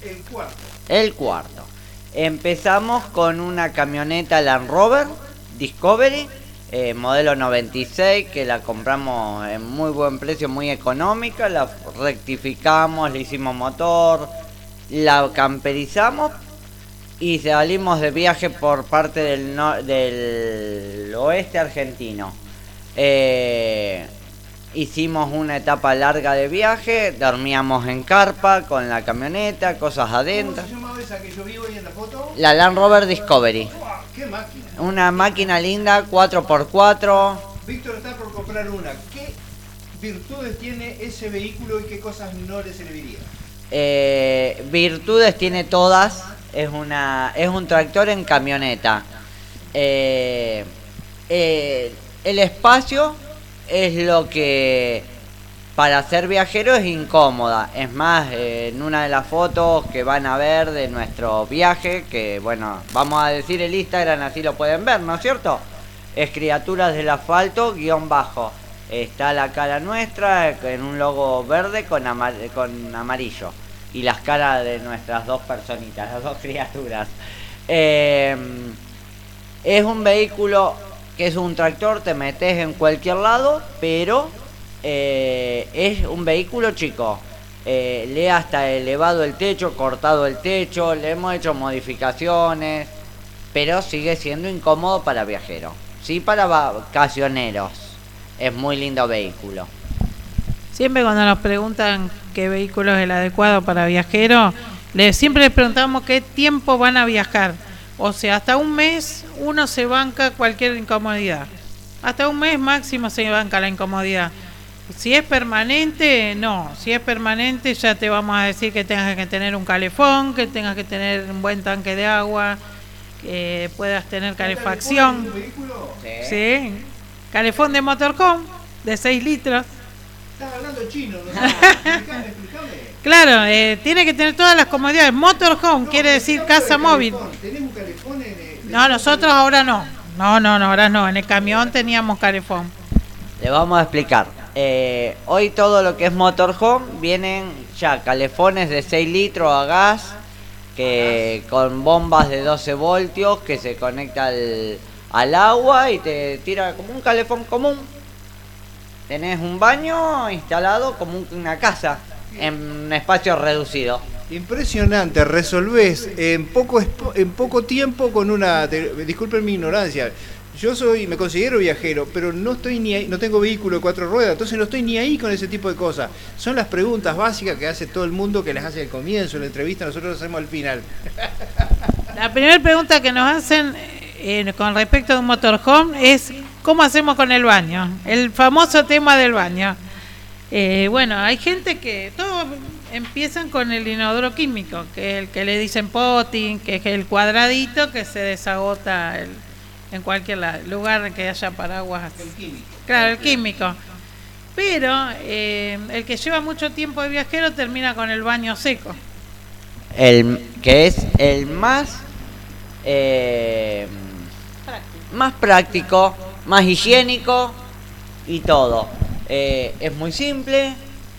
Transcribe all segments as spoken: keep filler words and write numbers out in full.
el cuarto. El cuarto. Empezamos con una camioneta Land Rover Discovery, eh, modelo noventa y seis, que la compramos en muy buen precio, muy económica. La rectificamos, le hicimos motor, la camperizamos y salimos de viaje por parte del, no, del oeste argentino. Eh, hicimos una etapa larga de viaje, dormíamos en carpa con la camioneta, cosas adentro. ¿Cómo se llamaba esa que yo vi hoy en la foto? La Land Rover Discovery. ¡Wow! ¡Qué máquina! Una máquina linda, cuatro por cuatro. Víctor está por comprar una. ¿Qué virtudes tiene ese vehículo y qué cosas no le servirían? Eh, virtudes tiene todas. Es una es un tractor en camioneta. Eh, eh, el espacio es lo que para ser viajero es incómoda. Es más, eh, en una de las fotos que van a ver de nuestro viaje, que bueno, vamos a decir el Instagram, así lo pueden ver, ¿no es cierto? Es Criaturas del Asfalto guión bajo. Está la cara nuestra en un logo verde con, amar con amarillo. Y las caras de nuestras dos personitas, las dos criaturas. Eh, es un vehículo que es un tractor, te metes en cualquier lado, pero eh, es un vehículo chico. Eh, le hasta elevado el techo, cortado el techo, le hemos hecho modificaciones, pero sigue siendo incómodo para viajeros. Sí, para vacacioneros. Es muy lindo vehículo. Siempre cuando nos preguntan qué vehículo es el adecuado para viajeros, le, siempre les preguntamos qué tiempo van a viajar. O sea, hasta un mes uno se banca cualquier incomodidad. Hasta un mes máximo se banca la incomodidad. Si es permanente, no. Si es permanente ya te vamos a decir que tengas que tener un calefón, que tengas que tener un buen tanque de agua, que puedas tener calefacción. ¿Un vehículo? Sí. Sí. Calefón de motorhome de seis litros. Estás hablando chino, ¿no? Explícame, explícame. Claro, eh, tiene que tener todas las comodidades. Motorhome No, quiere decir necesitamos casa el móvil. calefón. ¿Tenés un calefón en el... No, nosotros ahora no. No, no, no, ahora no. En el camión teníamos calefón. Le vamos a explicar. Eh, hoy todo lo que es motorhome vienen ya calefones de seis litros a gas, que con bombas de doce voltios que se conecta al, al agua y te tira como un calefón común. Tenés un baño instalado como una casa en un espacio reducido. Impresionante, resolvés en poco en poco tiempo con una... Te, disculpen mi ignorancia, yo soy, me considero viajero, pero no estoy ni ahí, no tengo vehículo de cuatro ruedas, entonces no estoy ni ahí con ese tipo de cosas. Son las preguntas básicas que hace todo el mundo, que las hace al comienzo, en la entrevista, nosotros las hacemos al final. La primera pregunta que nos hacen eh, con respecto a un motorhome es ¿cómo hacemos con el baño? El famoso tema del baño. Eh, bueno, hay gente que todos empiezan con el inodoro químico, que es el que le dicen potting, que es el cuadradito que se desagota el, en cualquier lugar que haya paraguas. El químico. Claro, el químico. Pero eh, el que lleva mucho tiempo de viajero termina con el baño seco. El que es el más eh, Práctico. más práctico, más higiénico y todo. Eh, es muy simple,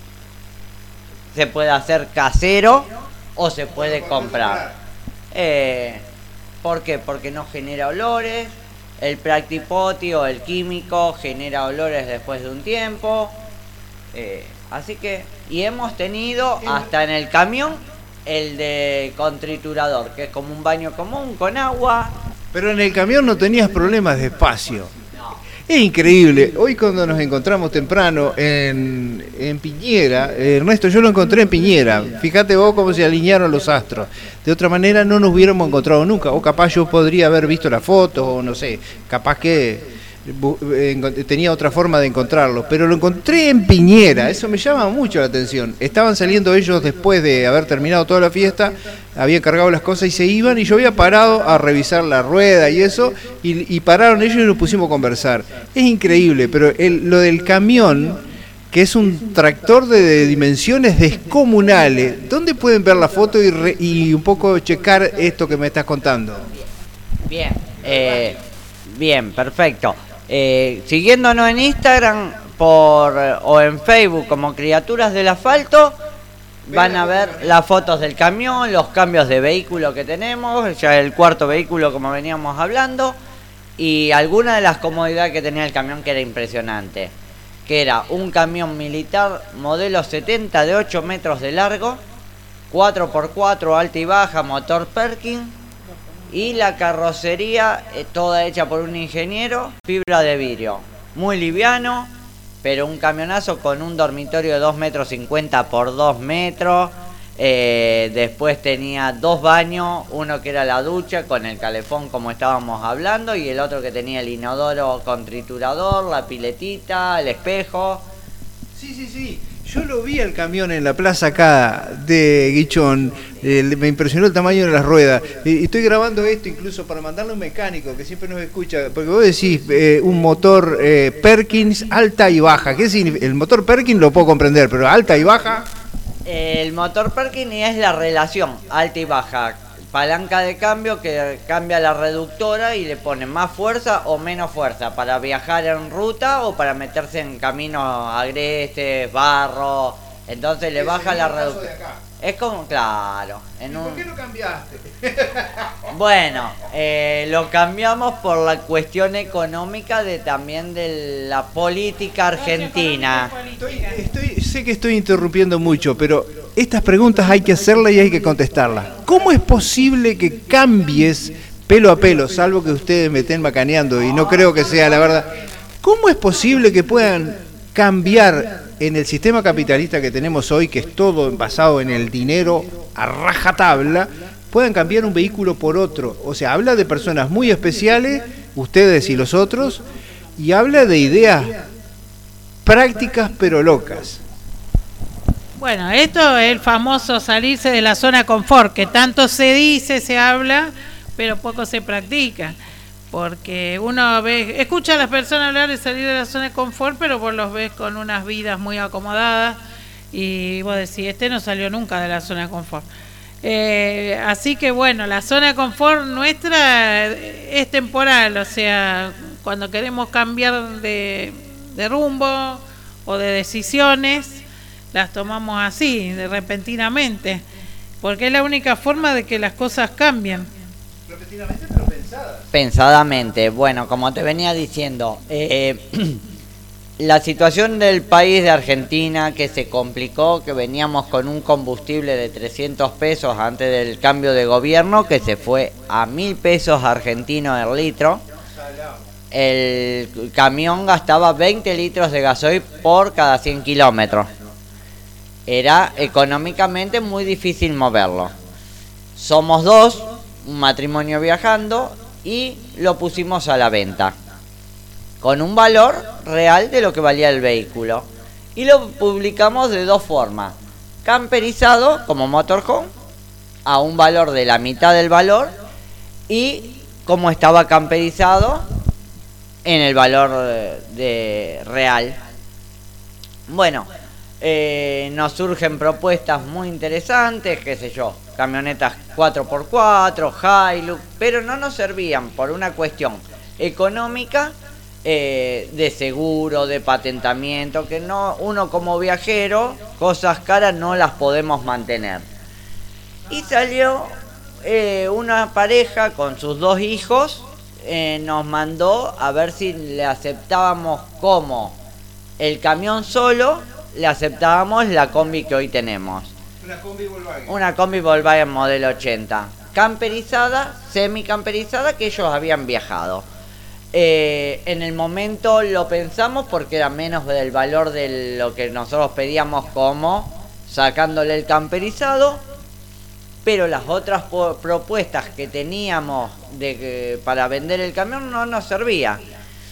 se puede hacer casero o se puede comprar. Eh, ¿Por qué? Porque no genera olores. El Practipoti o el químico genera olores después de un tiempo. Eh, así que, y hemos tenido hasta en el camión el de con triturador, que es como un baño común con agua. Pero en el camión no tenías problemas de espacio. Es increíble. Hoy cuando nos encontramos temprano en, en Piñera, eh, Ernesto, yo lo encontré en Piñera. Fíjate vos cómo se alinearon los astros. De otra manera no nos hubiéramos encontrado nunca. O capaz yo podría haber visto la foto, o no sé, capaz que eh, tenía otra forma de encontrarlo. Pero lo encontré en Piñera, eso me llama mucho la atención. Estaban saliendo ellos después de haber terminado toda la fiesta, habían cargado las cosas y se iban, y yo había parado a revisar la rueda y eso, y, y pararon ellos y nos pusimos a conversar. Es increíble, pero el, lo del camión, que es un tractor de, de dimensiones descomunales, ¿dónde pueden ver la foto y, re, y un poco checar esto que me estás contando? Bien, eh, bien, perfecto. Eh, siguiéndonos en Instagram por o en Facebook como Criaturas del Asfalto, van a ver las fotos del camión, los cambios de vehículo que tenemos, ya el cuarto vehículo como veníamos hablando, y alguna de las comodidades que tenía el camión que era impresionante, que era un camión militar modelo setenta de ocho metros de largo, cuatro por cuatro alta y baja, motor Perkins, y la carrocería eh, toda hecha por un ingeniero, fibra de vidrio, muy liviano, pero un camionazo con un dormitorio de dos metros cincuenta por dos metros. Eh, después tenía dos baños, uno que era la ducha con el calefón como estábamos hablando, y el otro que tenía el inodoro con triturador, la piletita, el espejo. Sí, sí, sí. Yo lo vi al camión en la plaza acá de Guichón, eh, me impresionó el tamaño de las ruedas. Y estoy grabando esto incluso para mandarle a un mecánico que siempre nos escucha, porque vos decís eh, un motor eh, Perkins alta y baja. ¿Qué significa? El motor Perkins lo puedo comprender, pero alta y baja. El motor Perkins es la relación alta y baja. Palanca de cambio que cambia la reductora y le pone más fuerza o menos fuerza para viajar en ruta o para meterse en caminos agrestes, barro. Entonces le baja la reductora. Es como, claro. En un... ¿Por qué lo cambiaste? Bueno, eh, lo cambiamos por la cuestión económica de también de la política argentina. Estoy, estoy, sé que estoy interrumpiendo mucho, pero estas preguntas hay que hacerlas y hay que contestarlas. ¿Cómo es posible que cambies pelo a pelo, salvo que ustedes me estén macaneando y no creo que sea la verdad? ¿Cómo es posible que puedan cambiar en el sistema capitalista que tenemos hoy, que es todo basado en el dinero a rajatabla, puedan cambiar un vehículo por otro? O sea, habla de personas muy especiales, ustedes y los otros, y habla de ideas prácticas pero locas. Bueno, esto es el famoso salirse de la zona confort, que tanto se dice, se habla, pero poco se practica. Porque uno ve, escucha a las personas hablar de salir de la zona de confort, pero vos los ves con unas vidas muy acomodadas y vos decís, este no salió nunca de la zona de confort. Eh, así que bueno, la zona de confort nuestra es temporal, o sea, cuando queremos cambiar de, de rumbo o de decisiones, las tomamos así, de repentinamente, porque es la única forma de que las cosas cambien. Repentinamente, pero pensadas. Pensadamente. Bueno, como te venía diciendo, eh, la situación del país de Argentina que se complicó, que veníamos con un combustible de trescientos pesos antes del cambio de gobierno, que se fue a mil pesos argentinos el litro. El camión gastaba veinte litros de gasoil por cada cien kilómetros. Era económicamente muy difícil moverlo. Somos dos, un matrimonio viajando, y lo pusimos a la venta con un valor real de lo que valía el vehículo, y lo publicamos de dos formas: camperizado como motorhome a un valor de la mitad del valor, y como estaba camperizado en el valor de real. Bueno, Eh, nos surgen propuestas muy interesantes, qué sé yo, camionetas cuatro por cuatro, Hilux, pero no nos servían por una cuestión económica, eh, de seguro, de patentamiento, que no, uno como viajero, cosas caras no las podemos mantener. Y salió eh, una pareja con sus dos hijos, eh, nos mandó a ver si le aceptábamos como el camión solo, le aceptábamos la combi que hoy tenemos. Una combi Volkswagen. Una combi Volkswagen modelo ochenta. Camperizada, semi-camperizada, que ellos habían viajado. Eh, en el momento lo pensamos porque era menos del valor de lo que nosotros pedíamos, como sacándole el camperizado. Pero las otras propuestas que teníamos de que, para vender el camión no nos servía.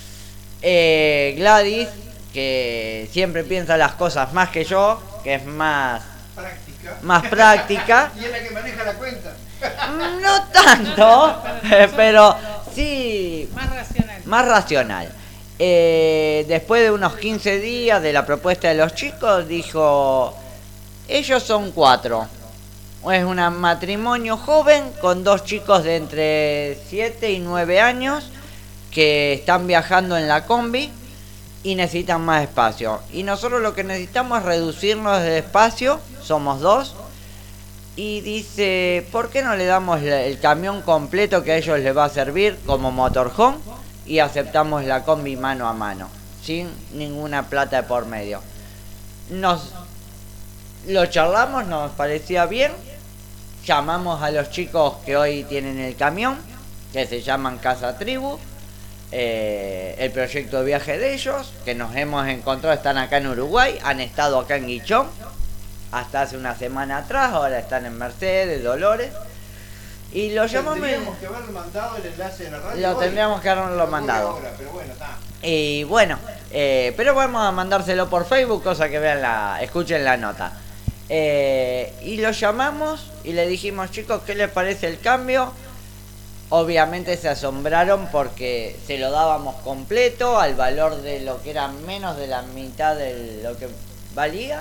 Eh, Gladys, que siempre piensa las cosas más que yo, que es más práctica, más práctica. Y es la que maneja la cuenta. No tanto, pero sí más racional. Más racional. Eh, después de unos quince días de la propuesta de los chicos, dijo, ellos son cuatro. Es un matrimonio joven con dos chicos de entre siete y nueve años que están viajando en la combi. y necesitan más espacio. Y nosotros lo que necesitamos es reducirnos de espacio, somos dos. Y dice, ¿por qué no le damos el camión completo que a ellos les va a servir como motorhome? Y aceptamos la combi mano a mano, sin ninguna plata de por medio. Nos lo charlamos, nos parecía bien. Llamamos a los chicos que hoy tienen el camión, que se llaman Casa Tribu. Eh, el proyecto de viaje de ellos, que nos hemos encontrado, están acá en Uruguay, han estado acá en Guichón hasta hace una semana atrás, ahora están en Mercedes, Dolores. Y lo llamamos. Tendríamos que haberlo mandado el enlace de la radio. Lo hoy. tendríamos que haberlo mandado. Ahora, pero bueno, está. Y bueno, eh, pero vamos a mandárselo por Facebook, cosa que vean la, escuchen la nota. Eh, y lo llamamos y le dijimos, chicos, ¿qué les parece el cambio? Obviamente se asombraron porque se lo dábamos completo al valor de lo que era menos de la mitad de lo que valía.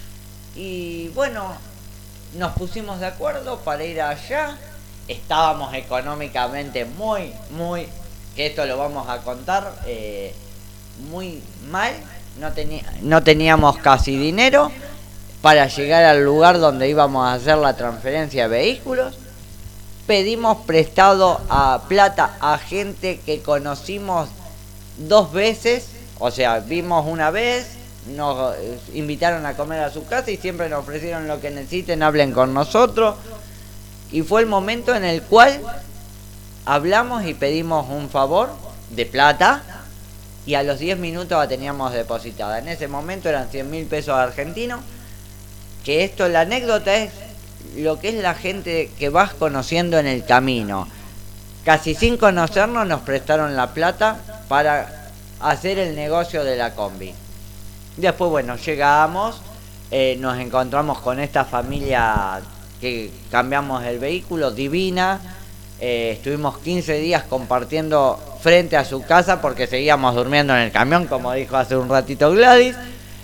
Y bueno, nos pusimos de acuerdo para ir allá. Estábamos económicamente muy, muy, que esto lo vamos a contar, eh, muy mal. No, teni- no teníamos casi dinero para llegar al lugar donde íbamos a hacer la transferencia de vehículos. Pedimos prestado a plata a gente que conocimos dos veces, o sea, vimos una vez, nos invitaron a comer a su casa y siempre nos ofrecieron lo que necesiten, hablen con nosotros. Y fue el momento en el cual hablamos y pedimos un favor de plata y a los diez minutos la teníamos depositada. En ese momento eran cien mil pesos argentinos, que esto, la anécdota es lo que es la gente que vas conociendo en el camino. Casi sin conocernos nos prestaron la plata para hacer el negocio de la combi. Después, bueno, llegamos, eh, nos encontramos con esta familia que cambiamos el vehículo, divina. Eh, estuvimos quince días compartiendo frente a su casa porque seguíamos durmiendo en el camión, como dijo hace un ratito Gladys.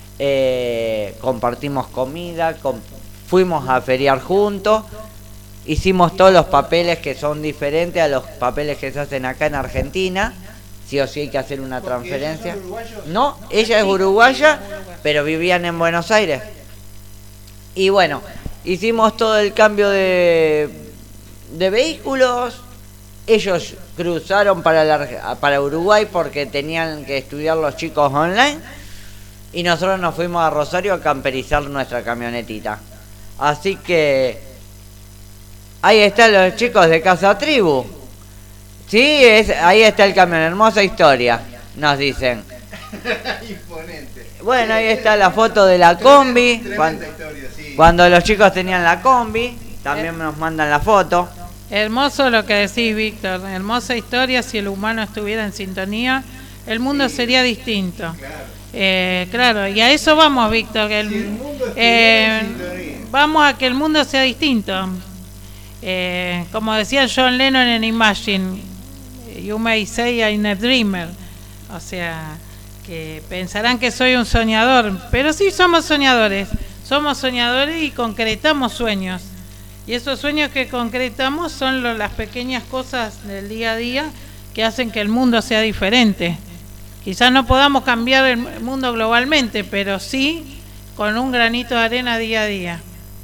Eh, compartimos comida, com- fuimos a feriar juntos, hicimos todos los papeles que son diferentes a los papeles que se hacen acá en Argentina. Sí o sí hay que hacer una transferencia. No, ella es uruguaya, pero vivían en Buenos Aires. Y bueno, hicimos todo el cambio de, de vehículos. Ellos cruzaron para, la, para Uruguay porque tenían que estudiar los chicos online. Y nosotros nos fuimos a Rosario a camperizar nuestra camionetita. Así que ahí están los chicos de Casa Tribu. Sí, es, ahí está el camión, hermosa historia, nos dicen. Imponente. Bueno, ahí está la foto de la combi. Tremenda Cuando, historia, sí. cuando los chicos tenían la combi, también nos mandan la foto. Hermoso lo que decís, Víctor. Hermosa historia. Si el humano estuviera en sintonía, el mundo sería distinto. Eh, claro, y a eso vamos, Víctor. Que el, Si el mundo estuviera eh, en sintonía. vamos a que el mundo sea distinto. Eh, como decía John Lennon en Imagine, you may say I'm a dreamer. O sea, que pensarán que soy un soñador, pero sí somos soñadores. Somos soñadores y concretamos sueños. Y esos sueños que concretamos son lo, las pequeñas cosas del día a día que hacen que el mundo sea diferente. Quizás no podamos cambiar el mundo globalmente, pero sí con un granito de arena día a día.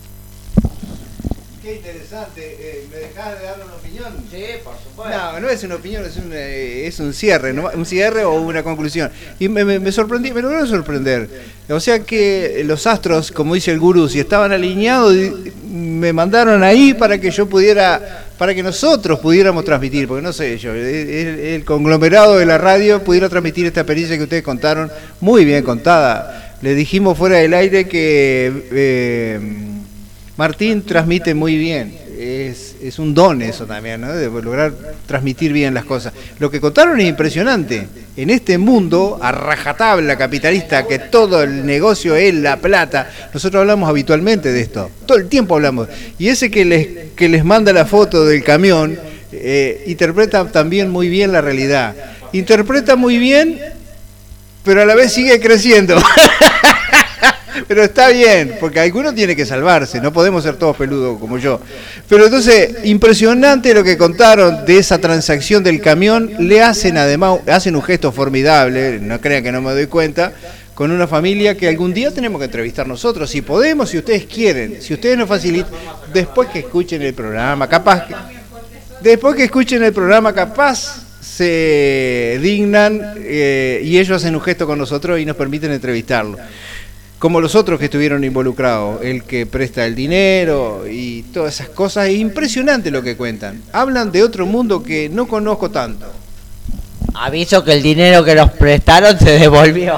Qué interesante. Eh, ¿Me dejás de dar una opinión? Sí, por supuesto. No, no es una opinión, es un, eh, es un cierre, ¿no? Un cierre o una conclusión. Y me, me, me sorprendí, me logró sorprender. O sea que los astros, como dice el gurú, si estaban alineados, me mandaron ahí para que yo pudiera, para que nosotros pudiéramos transmitir, porque no sé yo, el, el conglomerado de la radio pudiera transmitir esta experiencia que ustedes contaron, muy bien contada. Le dijimos fuera del aire que eh, Martín transmite muy bien. Es, es un don eso también, ¿no? De lograr transmitir bien las cosas. Lo que contaron es impresionante. En este mundo a rajatabla capitalista, que todo el negocio es la plata, nosotros hablamos habitualmente de esto, todo el tiempo hablamos. Y ese que les, que les manda la foto del camión, eh, interpreta también muy bien la realidad. Interpreta muy bien, pero a la vez sigue creciendo. Pero está bien, porque alguno tiene que salvarse, no podemos ser todos peludos como yo. Pero entonces, impresionante lo que contaron de esa transacción del camión. Le hacen además, hacen un gesto formidable, no crean que no me doy cuenta, con una familia que algún día tenemos que entrevistar nosotros, si podemos, si ustedes quieren, si ustedes nos facilitan, después que escuchen el programa, capaz que, después que escuchen el programa, capaz se dignan eh, y ellos hacen un gesto con nosotros y nos permiten entrevistarlo. Como los otros que estuvieron involucrados, el que presta el dinero y todas esas cosas, es impresionante lo que cuentan. Hablan de otro mundo que no conozco tanto. Aviso que el dinero que nos prestaron se devolvió.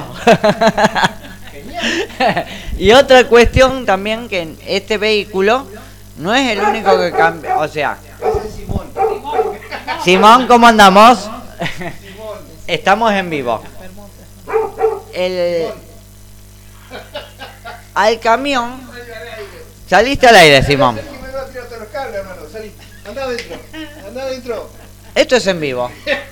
Y otra cuestión también, que este vehículo no es el único que cambia, o sea... Simón, ¿cómo andamos? Estamos en vivo. El... Al camión... Saliste al aire, Simón. Anda adentro, anda adentro. Esto es en vivo.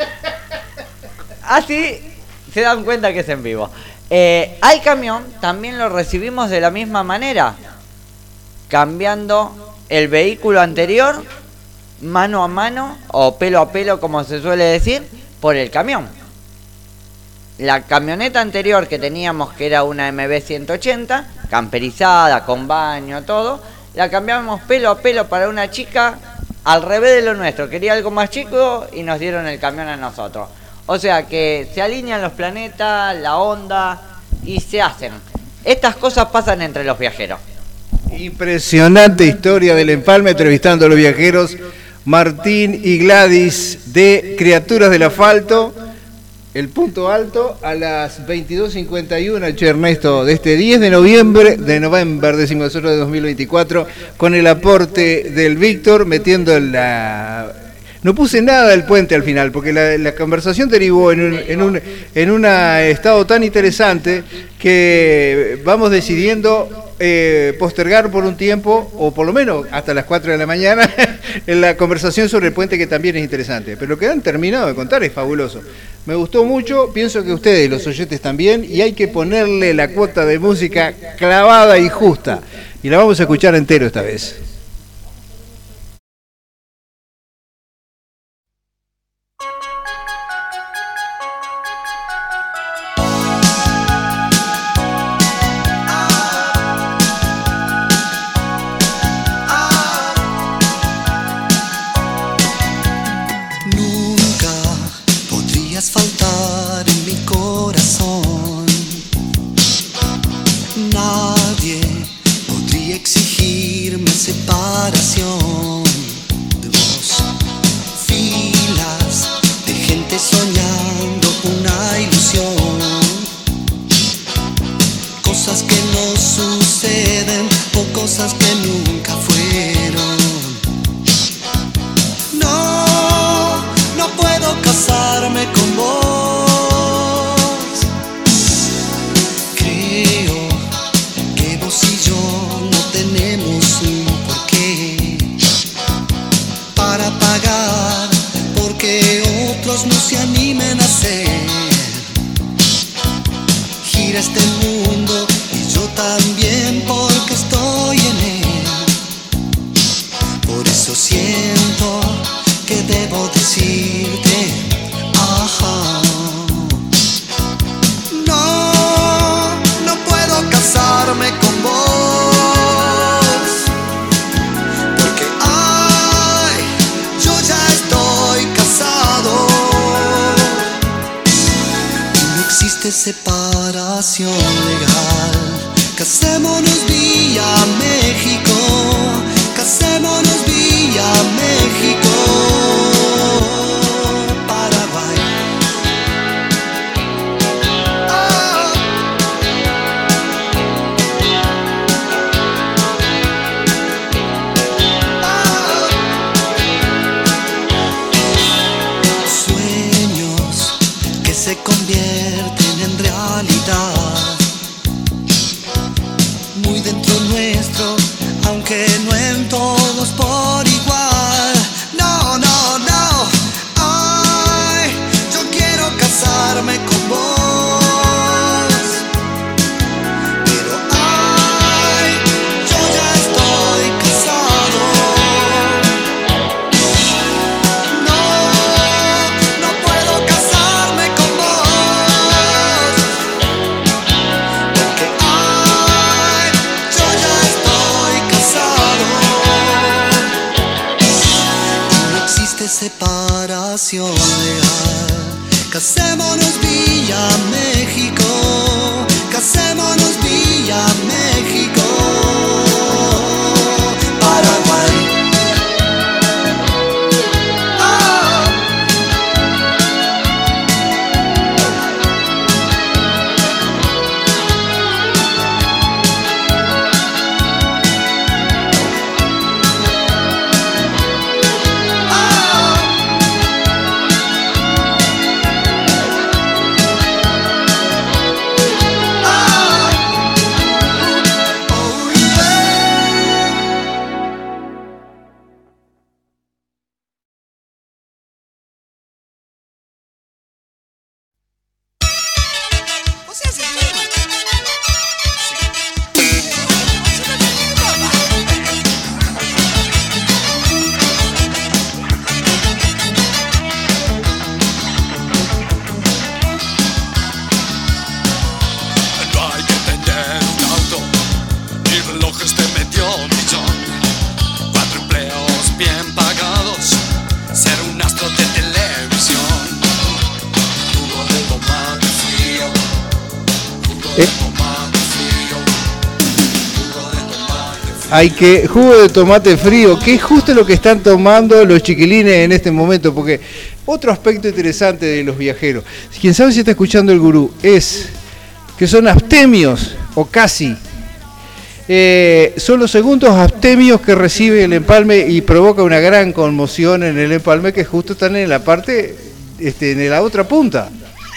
Así se dan cuenta que es en vivo. Eh, al camión también lo recibimos de la misma manera, cambiando el vehículo anterior mano a mano o pelo a pelo, como se suele decir, por el camión. La camioneta anterior que teníamos, que era una M B ciento ochenta, camperizada, con baño, todo, la cambiamos pelo a pelo para una chica al revés de lo nuestro. Quería algo más chico y nos dieron el camión a nosotros. O sea que se alinean los planetas, la onda, y se hacen. Estas cosas pasan entre los viajeros. Impresionante historia del empalme, entrevistando a los viajeros Martín y Gladys de Criaturas del Asfalto. El punto alto a las veintidós cincuenta y uno, che Ernesto, de este diez de noviembre, de noviembre, decimos nosotros, de dos mil veinticuatro, con el aporte del Víctor, metiendo la... No puse nada del puente al final, porque la, la conversación derivó en un, en un en un estado tan interesante que vamos decidiendo eh, postergar por un tiempo, o por lo menos hasta las cuatro de la mañana, en la conversación sobre el puente, que también es interesante. Pero lo que han terminado de contar es fabuloso. Me gustó mucho, pienso que ustedes, los oyentes, también, y hay que ponerle la cuota de música clavada y justa. Y la vamos a escuchar entero esta vez. Faltar en mi corazón. Nadie podría exigirme separación de vos. Filas de gente soñando una ilusión. Cosas que no suceden o cosas que nunca fueron. No, no puedo casarme con vos. Creo que vos y yo no tenemos un porqué para pagar porque otros no se animen a hacer. Gira este mundo y yo también, porque estoy en él. Por eso siento que debo decirte, ajá. No, no puedo casarme con vos, porque ay, yo ya estoy casado. No existe separación legal. Casémonos vía México, casémonos vía México. Se convierten en realidad. Muy dentro nuestro triste separación legal. Casémonos Villa México, casémonos Villa México, Paraguay. Hay que jugo de tomate frío, que es justo lo que están tomando los chiquilines en este momento, porque otro aspecto interesante de los viajeros, quien sabe si está escuchando el gurú, es que son abstemios, o casi. Eh, son los segundos abstemios que recibe el empalme y provoca una gran conmoción en el empalme, que justo están en la parte, este, en la otra punta.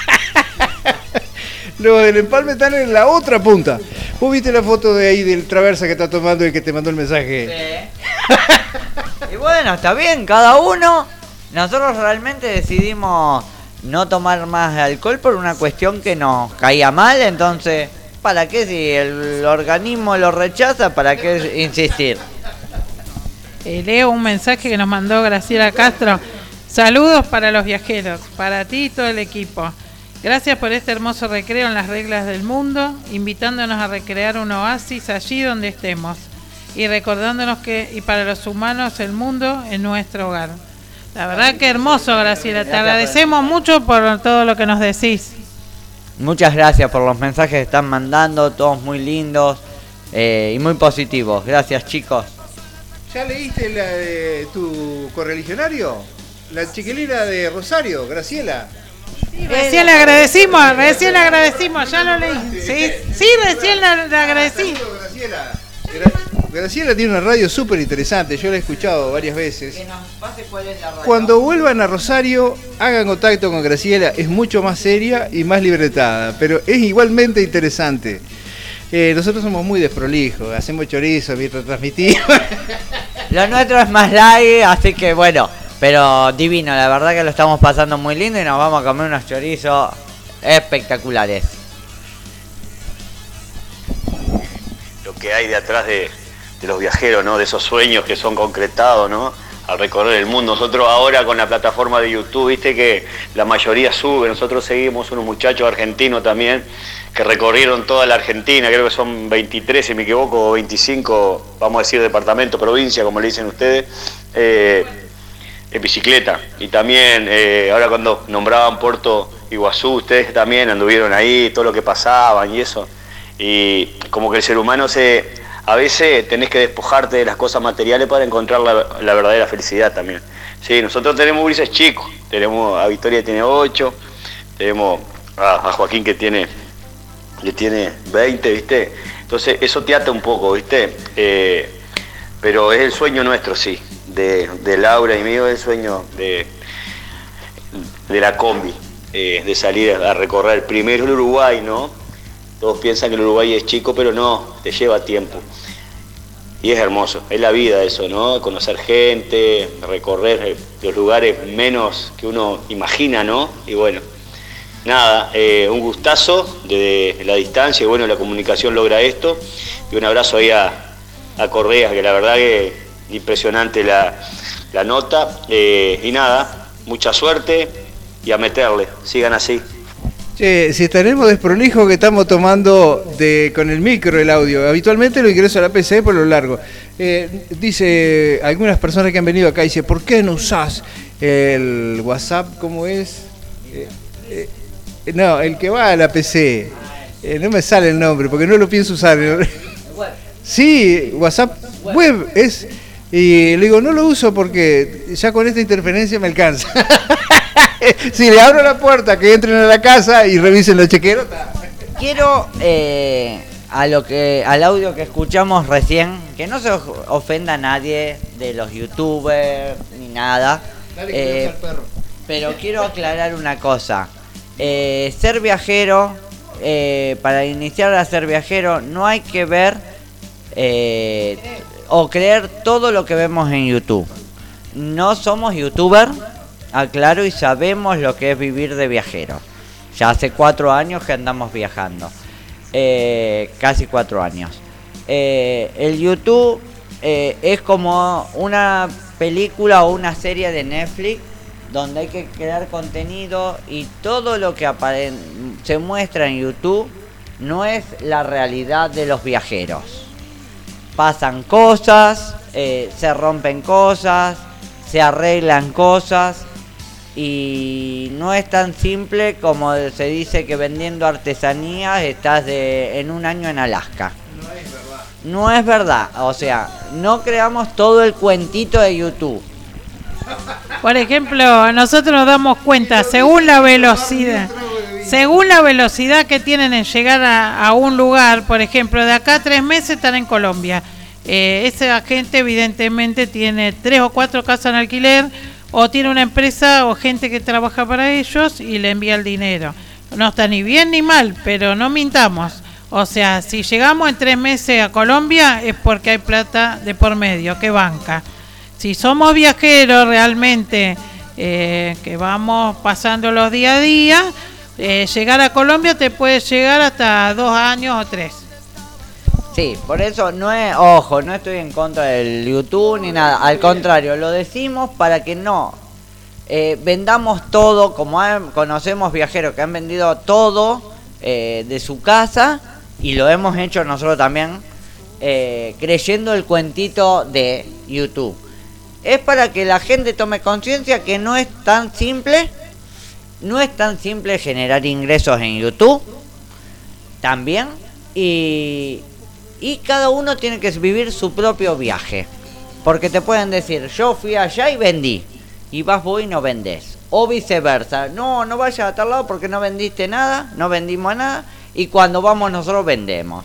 Los del empalme están en la otra punta. ¿Vos viste la foto de ahí del Traversa que está tomando y que te mandó el mensaje? Sí. Y bueno, está bien, cada uno. Nosotros realmente decidimos no tomar más alcohol por una cuestión que nos caía mal, entonces, ¿para qué si el organismo lo rechaza? ¿Para qué insistir? Eh, leo un mensaje que nos mandó Graciela Castro. Saludos para los viajeros, para ti y todo el equipo. Gracias por este hermoso recreo en las reglas del mundo, invitándonos a recrear un oasis allí donde estemos y recordándonos que y para los humanos el mundo es nuestro hogar. La verdad que hermoso, Graciela, te agradecemos mucho por todo lo que nos decís. Muchas gracias por los mensajes que están mandando, todos muy lindos eh, y muy positivos. Gracias, chicos. ¿Ya leíste la de tu correligionario? La chiquilina de Rosario, Graciela. Sí, recién le agradecimos, recién le agradecimos, ya lo leí. Sí, sí, recién le, le agradecí. Graciela. Gra- Graciela tiene una radio súper interesante, yo la he escuchado varias veces. Que nos pase cuál es la radio. Cuando vuelvan a Rosario, hagan contacto con Graciela, es mucho más seria y más libretada, pero es igualmente interesante. Eh, nosotros somos muy desprolijos, hacemos chorizo mientras transmitimos. Lo nuestro es más light, así que bueno. Pero divino, la verdad que lo estamos pasando muy lindo y nos vamos a comer unos chorizos espectaculares. Lo que hay de atrás de, de los viajeros, ¿no? De esos sueños que son concretados, ¿no? Al recorrer el mundo. Nosotros ahora con la plataforma de YouTube, viste que la mayoría sube. Nosotros seguimos unos muchachos argentinos también que recorrieron toda la Argentina. Creo que son veintitrés, si me equivoco, o veinticinco, vamos a decir departamento, provincia, como le dicen ustedes. Eh, en bicicleta. Y también eh, ahora cuando nombraban Puerto Iguazú, ustedes también anduvieron ahí, todo lo que pasaban y eso. Y como que el ser humano se a veces tenés que despojarte de las cosas materiales para encontrar la, la verdadera felicidad también. Sí, nosotros tenemos grises chicos, tenemos a Victoria que tiene ocho, tenemos a, a Joaquín que tiene que tiene veinte, ¿viste? Entonces eso te ata un poco, ¿viste? Eh, pero es el sueño nuestro, sí. De, de Laura y mío, el sueño de, de la combi, eh, de salir a recorrer primero el Uruguay, ¿no? Todos piensan que el Uruguay es chico, pero no, te lleva tiempo. Y es hermoso, es la vida eso, ¿no? Conocer gente, recorrer los lugares menos que uno imagina, ¿no? Y bueno, nada, eh, un gustazo desde la distancia, y bueno, la comunicación logra esto. Y un abrazo ahí a, a Correa, que la verdad que impresionante la, la nota, eh, y nada, mucha suerte y a meterle, sigan así. Che, si estaremos desprolijos que estamos tomando de con el micro el audio. Habitualmente lo ingreso a la P C por lo largo. Eh, dice algunas personas que han venido acá, dice, ¿por qué no usás el WhatsApp? ¿Cómo es? Eh, eh, no, el que va a la P C. Eh, no me sale el nombre porque no lo pienso usar. Sí, WhatsApp web es. Y le digo, no lo uso porque ya con esta interferencia me alcanza. Si le abro la puerta, que entren a la casa y revisen los chequeros. Quiero eh, a lo que al audio que escuchamos recién, que no se ofenda a nadie de los youtubers ni nada. Dale, que eh, perro. Pero quiero aclarar una cosa. Eh, ser viajero, eh, para iniciar a ser viajero, no hay que ver eh, o creer todo lo que vemos en YouTube. No somos youtubers. Aclaro, y sabemos lo que es vivir de viajeros. Ya hace cuatro años que andamos viajando. Eh, casi cuatro años. Eh, el YouTube eh, es como una película o una serie de Netflix donde hay que crear contenido y todo lo que apare- se muestra en YouTube no es la realidad de los viajeros. Pasan cosas, eh, se rompen cosas, se arreglan cosas. Y no es tan simple como se dice que vendiendo artesanías estás de, en un año en Alaska. No es verdad. No es verdad. O sea, no creamos todo el cuentito de YouTube. Por ejemplo, nosotros nos damos cuenta, según la velocidad, según la velocidad que tienen en llegar a, a un lugar, por ejemplo, de acá a tres meses están en Colombia. Eh, esa gente evidentemente tiene tres o cuatro casas en alquiler, o tiene una empresa o gente que trabaja para ellos y le envía el dinero. No está ni bien ni mal, pero no mintamos. O sea, si llegamos en tres meses a Colombia es porque hay plata de por medio, que banca. Si somos viajeros realmente, eh, que vamos pasando los día a día, eh, llegar a Colombia te puede llegar hasta dos años o tres. Sí, por eso no es, ojo, no estoy en contra del YouTube ni nada, al contrario, lo decimos para que no eh, vendamos todo, como han, conocemos viajeros que han vendido todo eh, de su casa, y lo hemos hecho nosotros también, eh, creyendo el cuentito de YouTube. Es para que la gente tome conciencia que no es tan simple, no es tan simple generar ingresos en YouTube, también, y... Y cada uno tiene que vivir su propio viaje. Porque te pueden decir, yo fui allá y vendí. Y vas vos y no vendés. O viceversa. No, no vayas a tal lado porque no vendiste nada. No vendimos nada. Y cuando vamos nosotros vendemos.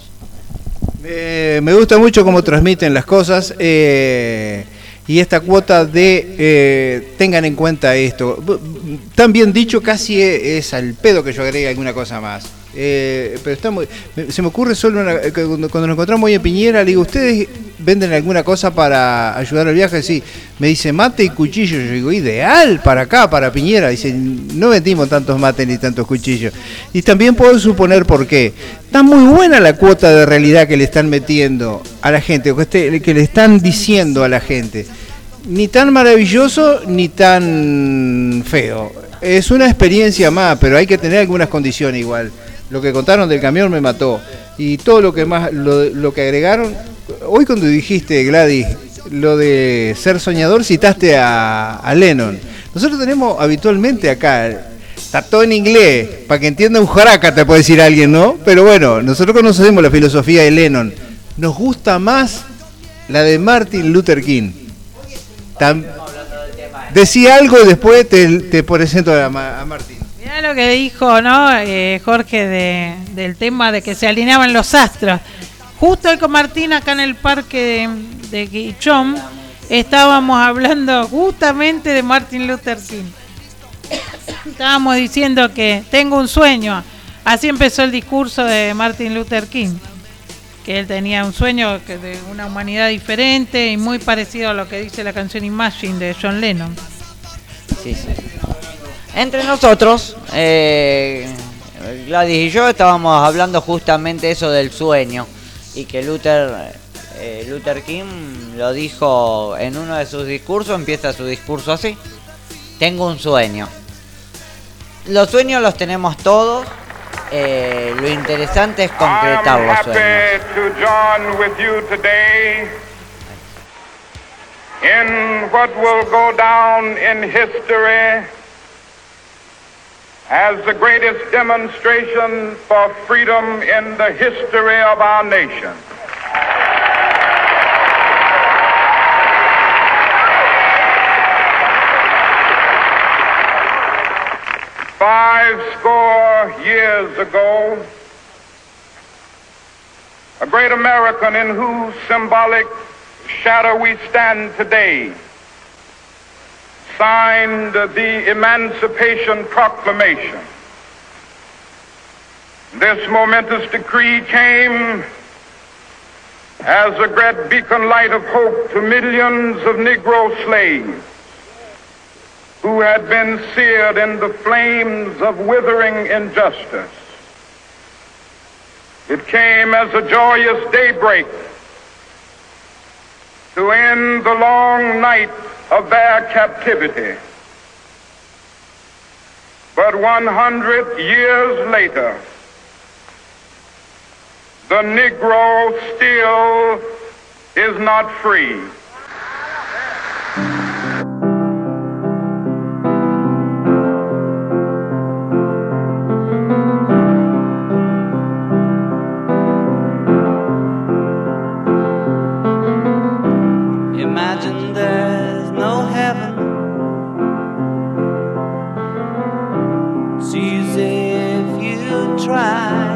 Eh, me gusta mucho cómo transmiten las cosas. Eh, y esta cuota de eh, tengan en cuenta esto. Tan bien dicho, casi es al pedo que yo agregue alguna cosa más. Eh, pero está muy, se me ocurre solo una, cuando, cuando nos encontramos hoy en Piñera, le digo, ¿ustedes venden alguna cosa para ayudar al viaje? Sí, me dice mate y cuchillo. Yo digo, ideal para acá, para Piñera. Dice, no vendimos tantos mates ni tantos cuchillos. Y también puedo suponer por qué. Está muy buena la cuota de realidad que le están metiendo a la gente, o que, este, que le están diciendo a la gente. Ni tan maravilloso ni tan feo. Es una experiencia más, pero hay que tener algunas condiciones igual. Lo que contaron del camión me mató. Y todo lo que más, lo, lo que agregaron. Hoy cuando dijiste, Gladys, lo de ser soñador, citaste a, a Lennon. Nosotros tenemos habitualmente acá, está todo en inglés, para que entienda un jaraca te puede decir alguien, ¿no? Pero bueno, nosotros conocemos la filosofía de Lennon. Nos gusta más la de Martin Luther King. Tam, decía algo y después te, te presento a, a Martin. Mirá lo que dijo, ¿no? Eh, Jorge, de, del tema de que se alineaban los astros. Justo hoy con Martín, acá en el parque de, de Guichón, estábamos hablando justamente de Martin Luther King. Estábamos diciendo que tengo un sueño. Así empezó el discurso de Martin Luther King. Que él tenía un sueño que de una humanidad diferente y muy parecido a lo que dice la canción Imagine de John Lennon. Sí, sí. Entre nosotros, eh, Gladys y yo estábamos hablando justamente eso del sueño, y que Luther, eh, Luther King lo dijo en uno de sus discursos, empieza su discurso así: tengo un sueño. Los sueños los tenemos todos, eh, lo interesante es concretar los sueños. In what will go down in history as the greatest demonstration for freedom in the history of our nation. Five score years ago, a great American in whose symbolic shadow we stand today signed the Emancipation Proclamation. This momentous decree came as a great beacon light of hope to millions of Negro slaves who had been seared in the flames of withering injustice. It came as a joyous daybreak to end the long night of their captivity. But one hundred years later, the Negro still is not free. Imagine there's no heaven. It's easy if you try.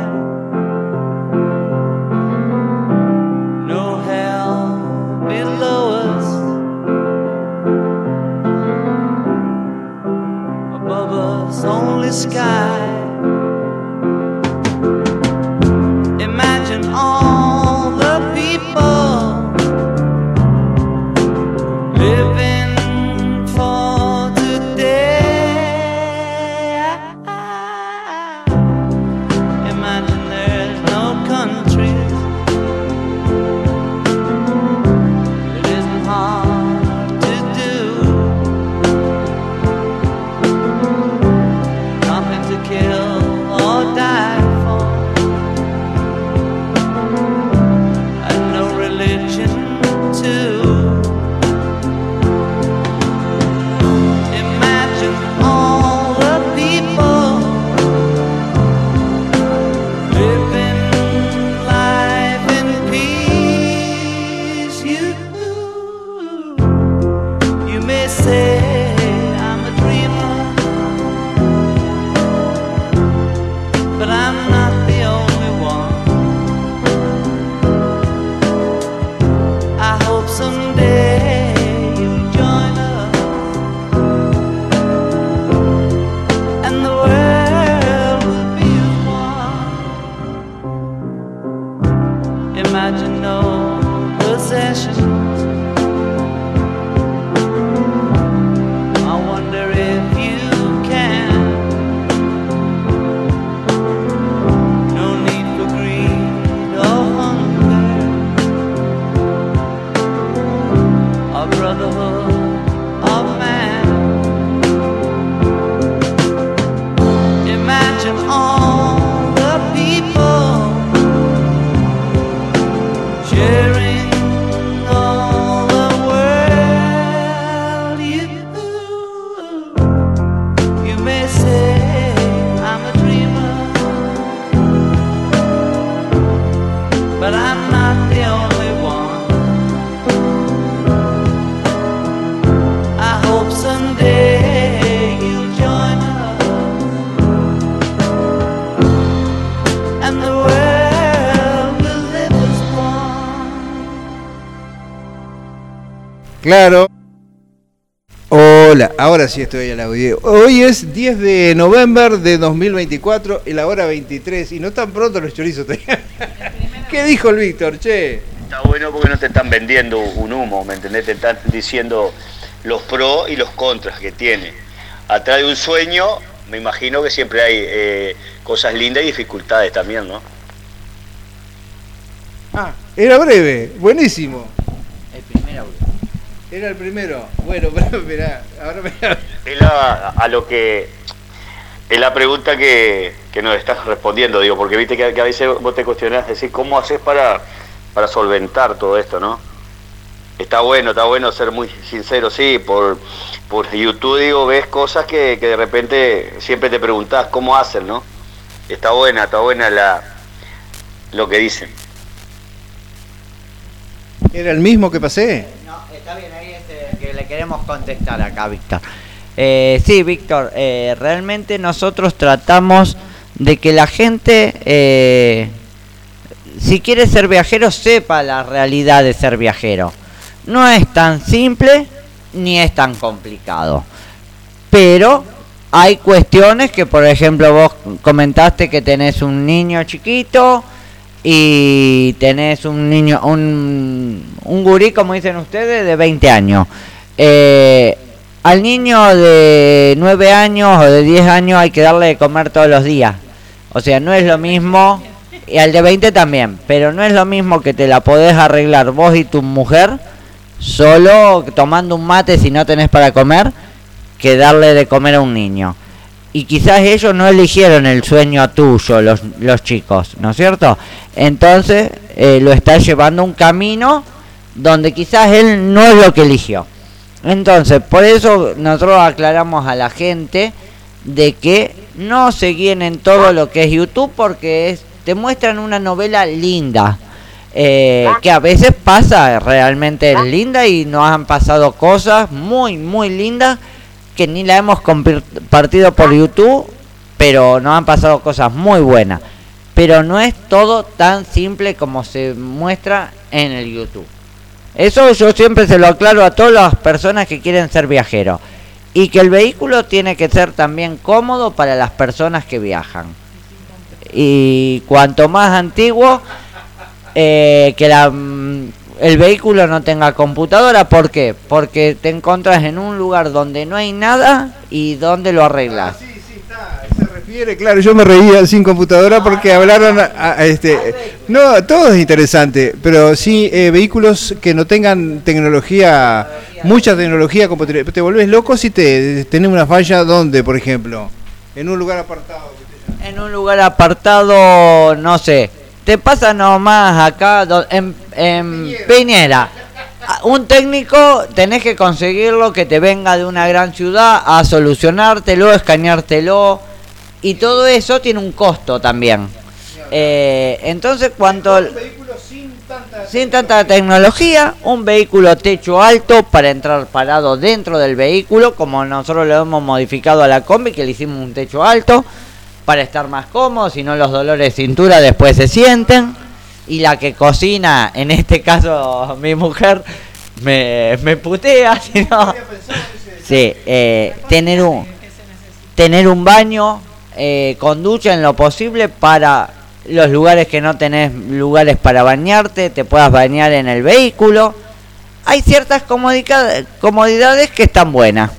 No hell below us. Above us only sky. Imagine all the people living for today. Imagine there's no countries. It isn't hard to do. Nothing to kill or die for, and no religion too. Imagine no possessions. I wonder if you can. No need for greed or hunger, or brotherhood of man. Imagine all the people sharing all the world. You, you may say I'm a dreamer, but I'm not the only one. I hope someday you'll join us, and the world will live as one. Claro. Hola, ahora sí estoy al audio. Hoy es diez de noviembre de dos mil veinticuatro y la hora veintitrés. Y no tan pronto los chorizos todavía. ¿Qué dijo el Víctor, che? Está bueno porque no te están vendiendo un humo, ¿me entendés? Te están diciendo los pros y los contras que tiene. Atrás de un sueño, me imagino que siempre hay eh, cosas lindas y dificultades también, ¿no? Ah, era breve, buenísimo. El primer audio. Era el primero. Bueno, pero mirá, ahora mirá. Él a, a lo que es la pregunta que, que nos estás respondiendo, digo, porque viste que, que a veces vos te cuestionás, decir, ¿cómo haces para, para solventar todo esto, no? Está bueno, está bueno ser muy sincero, sí, por, por YouTube, digo, ves cosas que, que de repente siempre te preguntás cómo hacen, ¿no? Está buena, está buena la lo que dicen. ¿Era el mismo que pasé? No, está bien, ahí es el que le queremos contestar acá, Víctor. Eh, sí, Víctor, eh, realmente nosotros tratamos de que la gente, eh, si quiere ser viajero, sepa la realidad de ser viajero. No es tan simple ni es tan complicado, pero hay cuestiones que, por ejemplo, vos comentaste que tenés un niño chiquito y tenés un niño, un, un gurí, como dicen ustedes, de veinte años. Eh, al niño de nueve años o de diez años hay que darle de comer todos los días. O sea, no es lo mismo, y al de veinte también, pero no es lo mismo que te la podés arreglar vos y tu mujer solo tomando un mate si no tenés para comer, que darle de comer a un niño. Y quizás ellos no eligieron el sueño tuyo, los, los chicos, ¿no es cierto? Entonces eh, lo está llevando a un camino donde quizás él no es lo que eligió. Entonces, por eso nosotros aclaramos a la gente de que no se guíen en todo lo que es YouTube, porque es, te muestran una novela linda, eh, que a veces pasa, realmente es linda, y nos han pasado cosas muy, muy lindas que ni la hemos compartido por YouTube, pero nos han pasado cosas muy buenas. Pero no es todo tan simple como se muestra en el YouTube. Eso yo siempre se lo aclaro a todas las personas que quieren ser viajeros. Y que el vehículo tiene que ser también cómodo para las personas que viajan. Y cuanto más antiguo, eh, que la, el vehículo no tenga computadora. ¿Por qué? Porque te encuentras en un lugar donde no hay nada y donde lo arreglas. Ah, sí, sí, está. Se refiere, claro, yo me reía sin computadora porque hablaron a, a este... No, todo es interesante, pero sí, eh, vehículos que no tengan tecnología, mucha tecnología, como te, te volvés loco si te tenés una falla, ¿dónde, por ejemplo? En un lugar apartado. En un lugar apartado, no sé, te pasa nomás acá do, en, en Piñera. Un técnico tenés que conseguirlo que te venga de una gran ciudad a solucionártelo, escaneártelo, y todo eso tiene un costo también. Eh, entonces, cuando sin tanta, sin tanta tecnología, un vehículo techo alto para entrar parado dentro del vehículo, como nosotros lo hemos modificado a la combi, que le hicimos un techo alto para estar más cómodos, y no los dolores de cintura después se sienten. Y la que cocina, en este caso mi mujer, me, me putea, si no. Sí, eh, tener un tener un baño eh, con ducha en lo posible para los lugares que no tenés lugares para bañarte, te puedas bañar en el vehículo. Hay ciertas comodidades, comodidades que están buenas.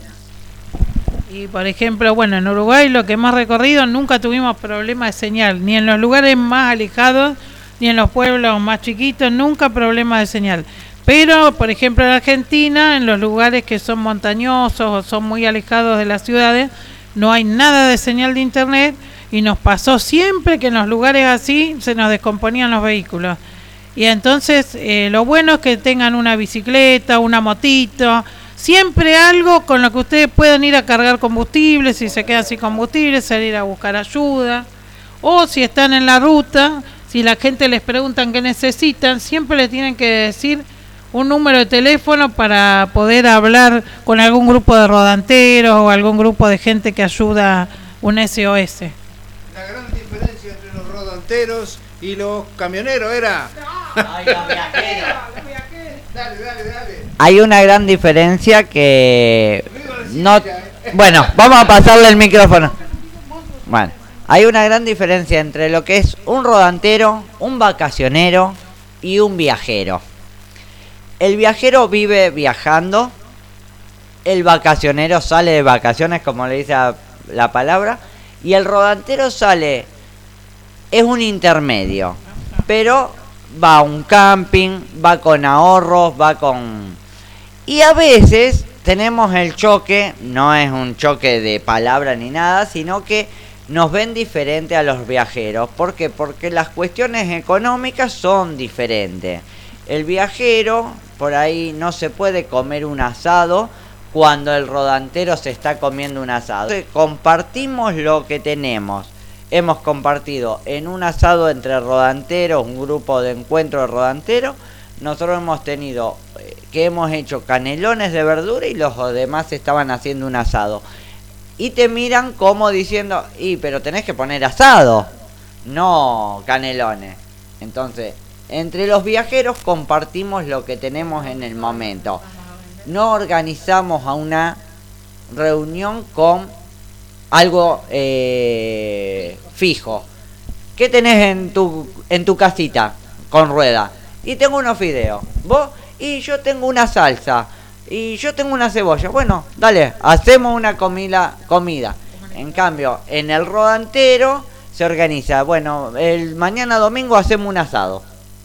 Y por ejemplo, bueno, en Uruguay lo que hemos recorrido nunca tuvimos problema de señal, ni en los lugares más alejados, ni en los pueblos más chiquitos, nunca problema de señal. Pero, por ejemplo, en Argentina, en los lugares que son montañosos o son muy alejados de las ciudades, no hay nada de señal de internet, y nos pasó siempre que en los lugares así se nos descomponían los vehículos. Y entonces eh, lo bueno es que tengan una bicicleta, una motito, siempre algo con lo que ustedes puedan ir a cargar combustible, si se quedan sin combustible, salir a buscar ayuda, o si están en la ruta, si la gente les preguntan qué necesitan, siempre les tienen que decir un número de teléfono para poder hablar con algún grupo de rodanteros o algún grupo de gente que ayuda, un S O S. La gran diferencia entre los rodanteros y los camioneros era... Ay, los viajeros. Dale, dale, dale. Hay una gran diferencia que no, bueno, vamos a pasarle el micrófono. Bueno, hay una gran diferencia entre lo que es un rodantero, un vacacionero y un viajero. El viajero vive viajando, el vacacionero sale de vacaciones, como le dice la, la palabra, y el rodantero sale, es un intermedio, pero va a un camping, va con ahorros, va con... Y a veces tenemos el choque, no es un choque de palabra ni nada, sino que nos ven diferente a los viajeros. ¿Por qué? Porque las cuestiones económicas son diferentes. El viajero, por ahí no se puede comer un asado cuando el rodantero se está comiendo un asado. Entonces, compartimos lo que tenemos. Hemos compartido en un asado entre rodanteros, un grupo de encuentro de rodanteros. Nosotros hemos tenido, eh, que hemos hecho canelones de verdura y los demás estaban haciendo un asado. Y te miran como diciendo, y pero tenés que poner asado, no canelones. Entonces, entre los viajeros compartimos lo que tenemos en el momento. No organizamos a una reunión con algo eh, fijo. ¿Qué tenés en tu, en tu casita con rueda? Y tengo unos fideos. ¿Vos? Y yo tengo una salsa. Y yo tengo una cebolla. Bueno, dale, hacemos una comida, comida. En cambio, en el rodantero se organiza. Bueno, el mañana domingo hacemos un asado.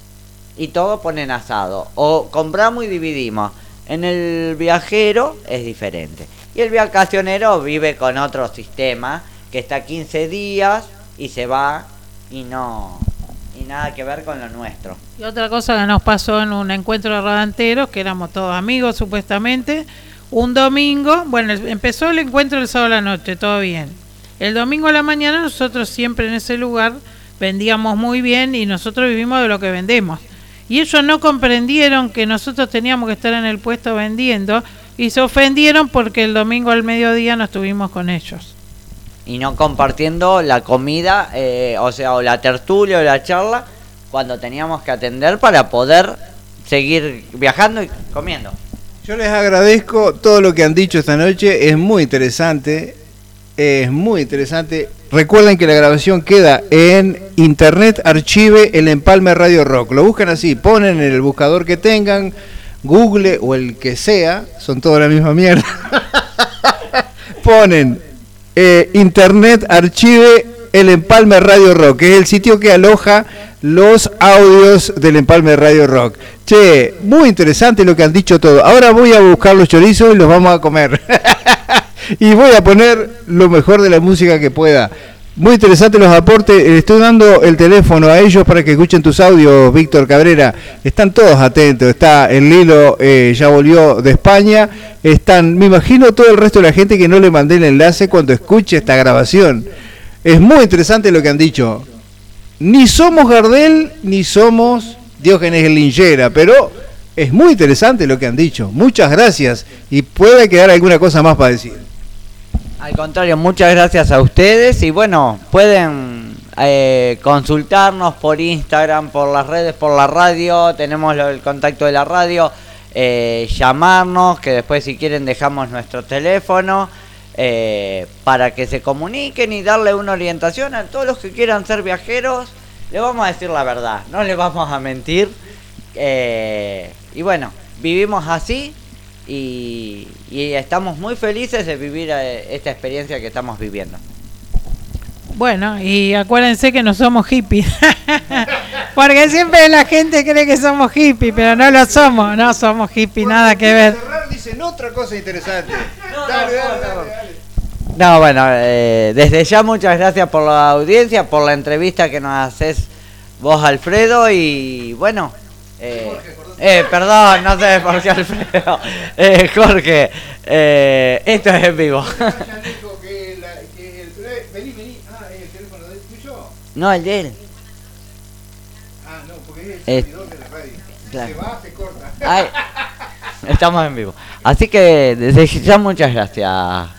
Y todos ponen asado. O compramos y dividimos. En el viajero es diferente. Y el vacacionero vive con otro sistema. Que está quince días y se va y no... y nada que ver con lo nuestro. Y otra cosa que nos pasó en un encuentro de rodanteros, que éramos todos amigos supuestamente, un domingo, bueno, empezó el encuentro el sábado a la noche, todo bien. El domingo a la mañana nosotros siempre en ese lugar vendíamos muy bien y nosotros vivimos de lo que vendemos. Y ellos no comprendieron que nosotros teníamos que estar en el puesto vendiendo y se ofendieron porque el domingo al mediodía no estuvimos con ellos. Y no compartiendo la comida, eh, o sea, o la tertulia o la charla, cuando teníamos que atender para poder seguir viajando y comiendo. Yo les agradezco todo lo que han dicho esta noche, es muy interesante, es muy interesante. Recuerden que la grabación queda en Internet Archive El Empalme Radio Rock. Lo buscan así, ponen en el buscador que tengan, Google o el que sea, son toda la misma mierda. Ponen eh, Internet Archive El Empalme Radio Rock, que es el sitio que aloja los audios del Empalme Radio Rock. Che, muy interesante lo que han dicho todo. Ahora voy a buscar los chorizos y los vamos a comer. Y voy a poner lo mejor de la música que pueda. Muy interesante los aportes. Le estoy dando el teléfono a ellos para que escuchen tus audios, Víctor Cabrera. Están todos atentos. Está el Lilo, eh, ya volvió de España. Están, me imagino, todo el resto de la gente que no le mandé el enlace cuando escuche esta grabación. Es muy interesante lo que han dicho. Ni somos Gardel, ni somos Diógenes Lingera, pero es muy interesante lo que han dicho. Muchas gracias. Y puede quedar alguna cosa más para decir. Al contrario, muchas gracias a ustedes y bueno, pueden eh, consultarnos por Instagram, por las redes, por la radio, tenemos lo, el contacto de la radio, eh, llamarnos, que después si quieren dejamos nuestro teléfono eh, para que se comuniquen y darle una orientación a todos los que quieran ser viajeros. Les vamos a decir la verdad, no les vamos a mentir eh, y bueno, vivimos así. Y, y estamos muy felices de vivir eh, esta experiencia que estamos viviendo. Bueno, y acuérdense que no somos hippies. Porque siempre la gente cree que somos hippies, pero no lo somos. No somos hippies, nada que ver. Dicen otra cosa interesante. No, dale, dale, dale, dale. No, bueno, eh, desde ya muchas gracias por la audiencia, por la entrevista que nos haces vos, Alfredo, y bueno... Eh, Eh, perdón, no sé por qué Alfredo. Eh, Jorge, eh, esto es en vivo. No, el de él. Ah, no, porque es el servidor de la radio. Claro. Se va, se corta. Ay, estamos en vivo. Así que desde ya muchas gracias.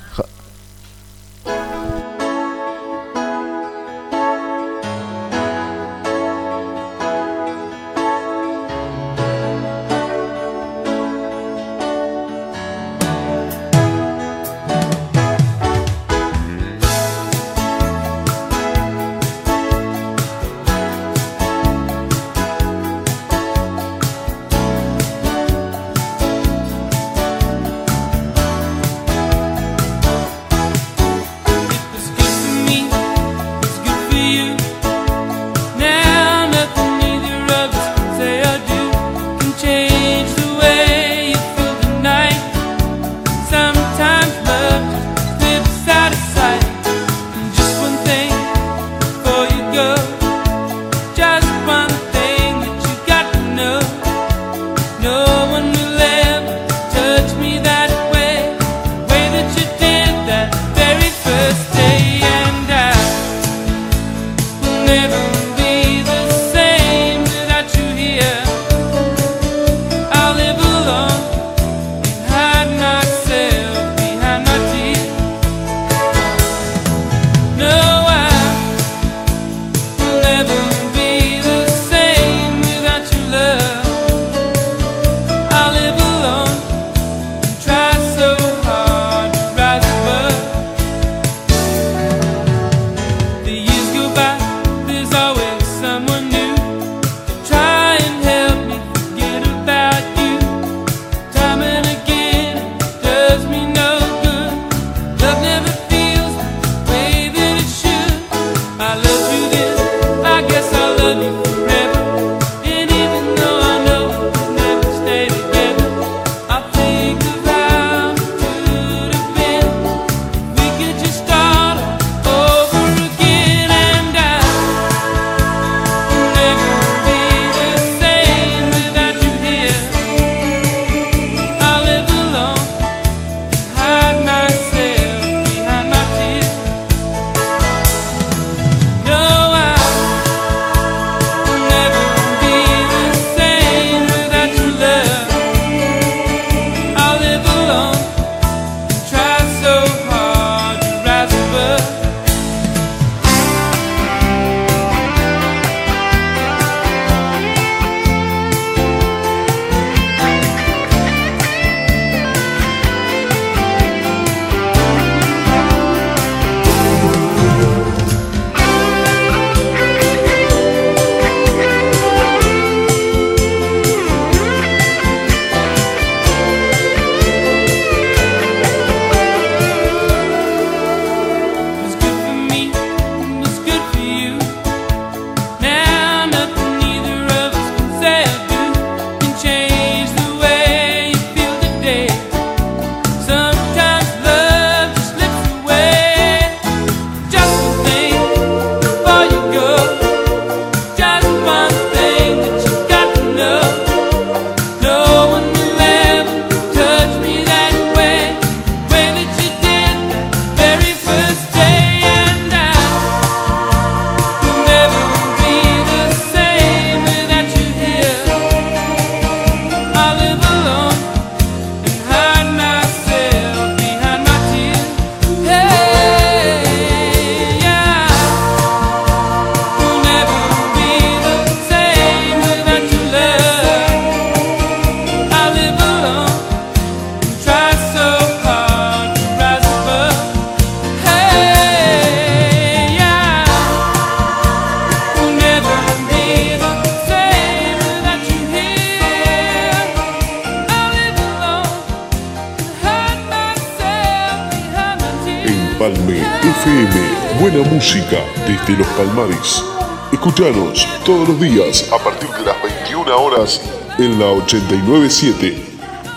Empalme F M, buena música desde Los Palmares. Escuchanos todos los días a partir de las veintiuna horas en la ochenta y nueve punto siete.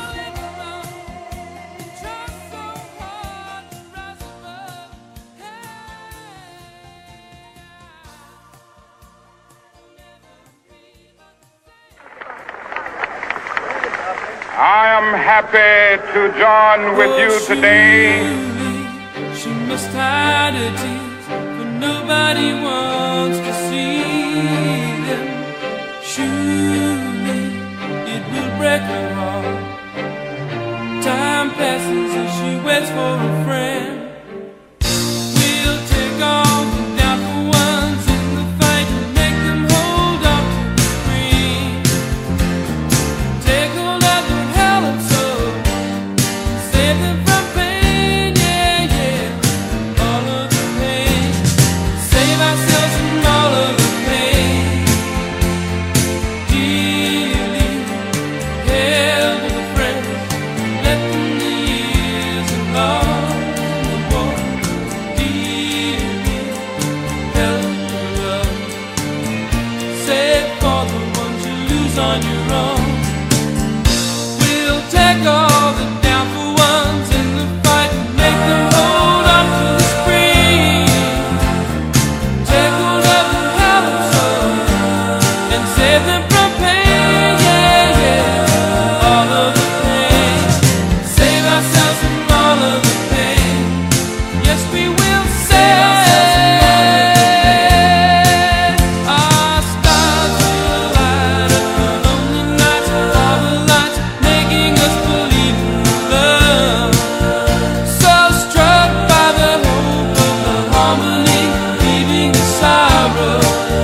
I am happy to join with you today. She must hide her tears, but nobody wants to see them. Surely it will break her heart. Time passes and she waits for a friend. We'll take all the doubtful ones in the fight and make them hold up to the screen. Take hold of the hell and soul, save them from pain, yeah, yeah, all of the pain. Save ourselves from all of the pain. Dearly held with a friend, let them the years along the war. Dearly held with love, save for the ones you lose on your own. We'll take all the doubtful ones in the fight and make them hold on to the screen. Take hold of the hell and soul and save them from pain, yeah, yeah, all of the pain. Save ourselves from all of the pain. Yes, we will save. Our stars will light up the lonely nights, all the lights making us believe in love. So struck by the hope of the harmony, leaving the sorrow.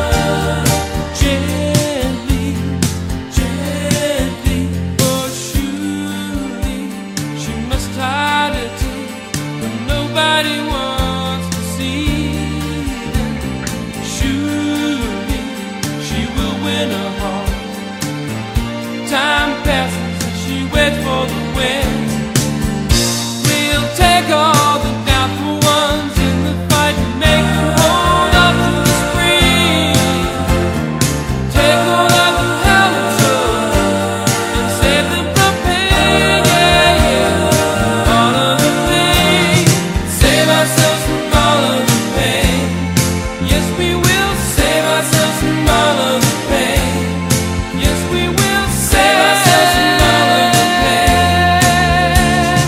Gently, gently, oh surely she must hide her tears, but nobody wants to see them. Surely she will win her heart. Time passes and she waits for the wind. We'll take all the doubtful ones in the fight and make them hold up to the screen. Take hold of the hell and soul and save them from pain, yeah, yeah, all of the pain. Save ourselves from all of the pain. Yes, we will save ourselves from all of the pain. Yes, we will save ourselves from all of the pain.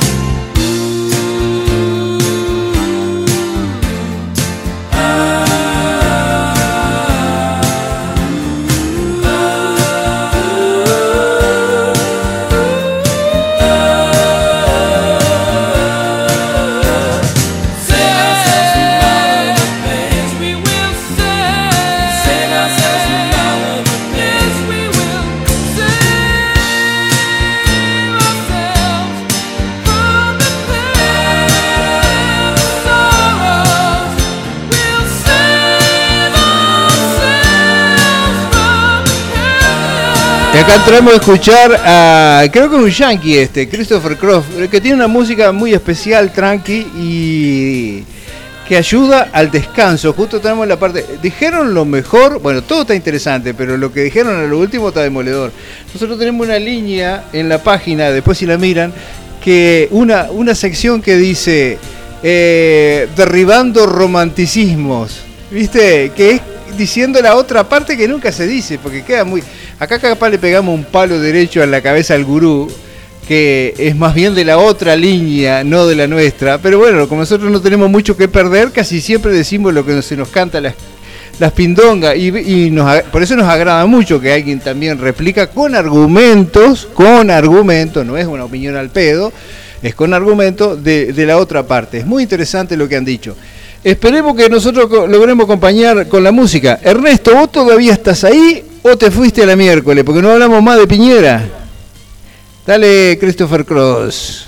Y acá entramos a escuchar a, creo que un yankee este, Christopher Cross, que tiene una música muy especial, tranqui, y que ayuda al descanso. Justo tenemos la parte, dijeron lo mejor, bueno, todo está interesante, pero lo que dijeron a lo último está demoledor. Nosotros tenemos una línea en la página, después si la miran, que una, una sección que dice, eh, derribando romanticismos, ¿viste? Que es diciendo la otra parte que nunca se dice, porque queda muy... Acá capaz le pegamos un palo derecho a la cabeza al gurú, que es más bien de la otra línea, no de la nuestra. Pero bueno, como nosotros no tenemos mucho que perder, casi siempre decimos lo que se nos canta las, las pindongas. Y, y nos, por eso nos agrada mucho que alguien también replica con argumentos, con argumentos, no es una opinión al pedo, es con argumentos de, de la otra parte. Es muy interesante lo que han dicho. Esperemos que nosotros logremos acompañar con la música. Ernesto, ¿vos todavía estás ahí o te fuiste a la miércoles? Porque no hablamos más de Piñera. Dale, Christopher Cross.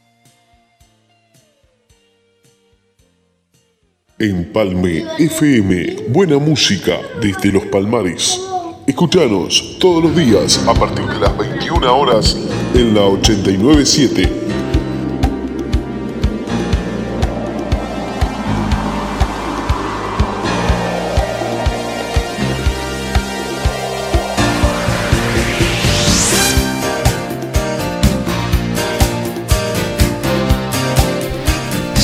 Empalme F M, buena música desde Los Palmares. Escuchanos todos los días a partir de las veintiuna horas en la ochenta y nueve punto siete.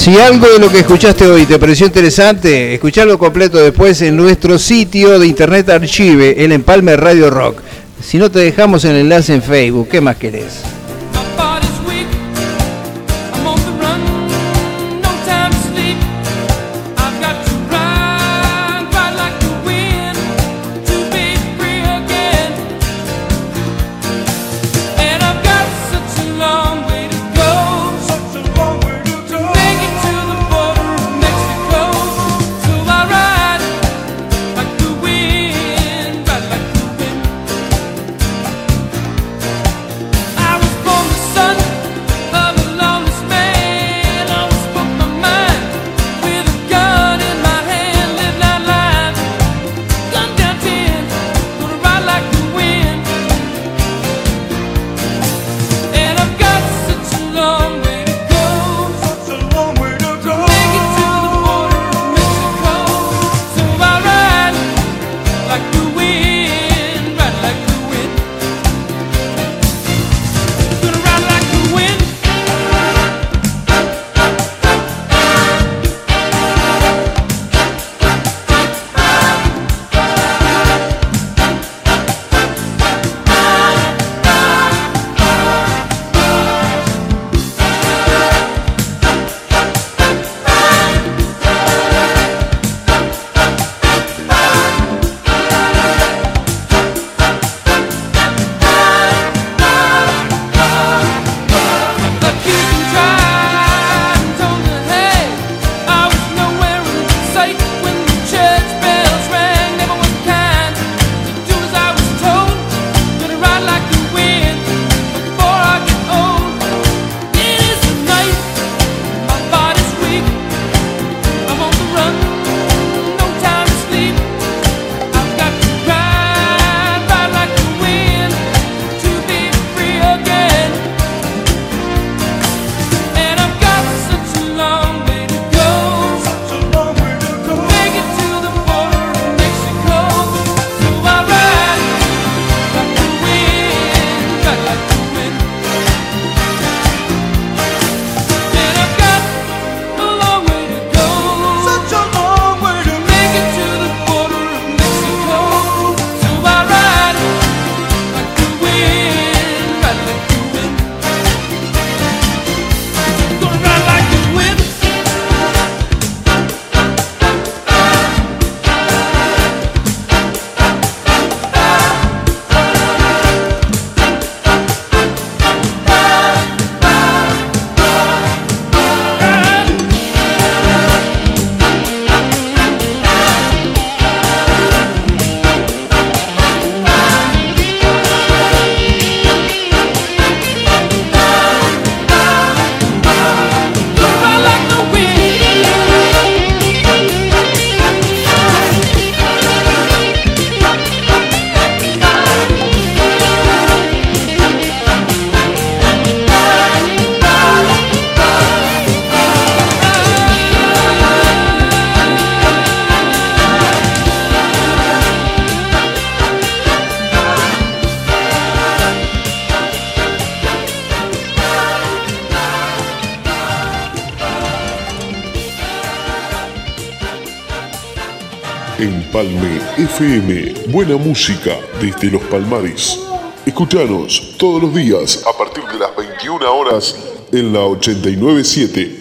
Si algo de lo que escuchaste hoy te pareció interesante, escuchalo completo después en nuestro sitio de internet Archive, el Empalme Radio Rock. Si no, te dejamos el enlace en Facebook. ¿Qué más querés? Empalme F M, buena música desde los Palmares. Escuchanos todos los días a partir de las veintiuna horas en la ochenta y nueve punto siete.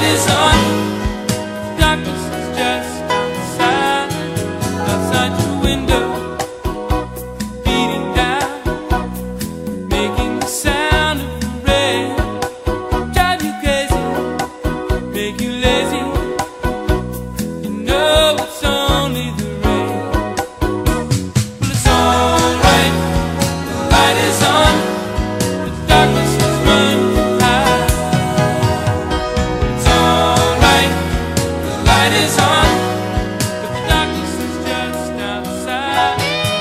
is on. Darkness is just outside, outside your window, beating down, making the sound of the rain. Drive you crazy, make you lazy. You know it's only the rain. Well, it's alright, the light is on, the darkness is run high. It's alright, the light is on, but the darkness is just outside.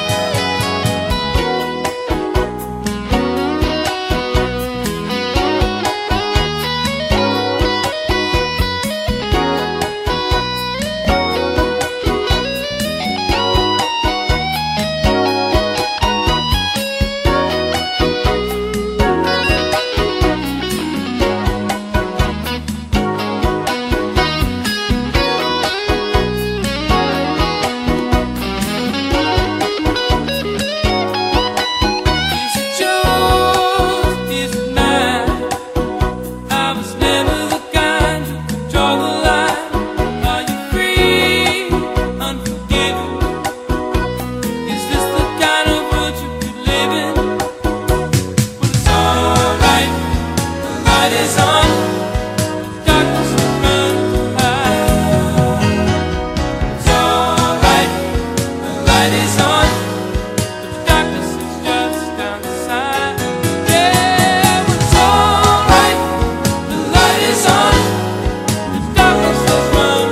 Is it yours? Is it mine? I was never the kind who could draw the line. Are you free, unforgiving? Is this the kind of world you could live in? Well, it's alright, the light is on, the darkness is run high. It's alright, the light is on, but the darkness is just outside. Yeah, well, it's alright, the light is on, the darkness is run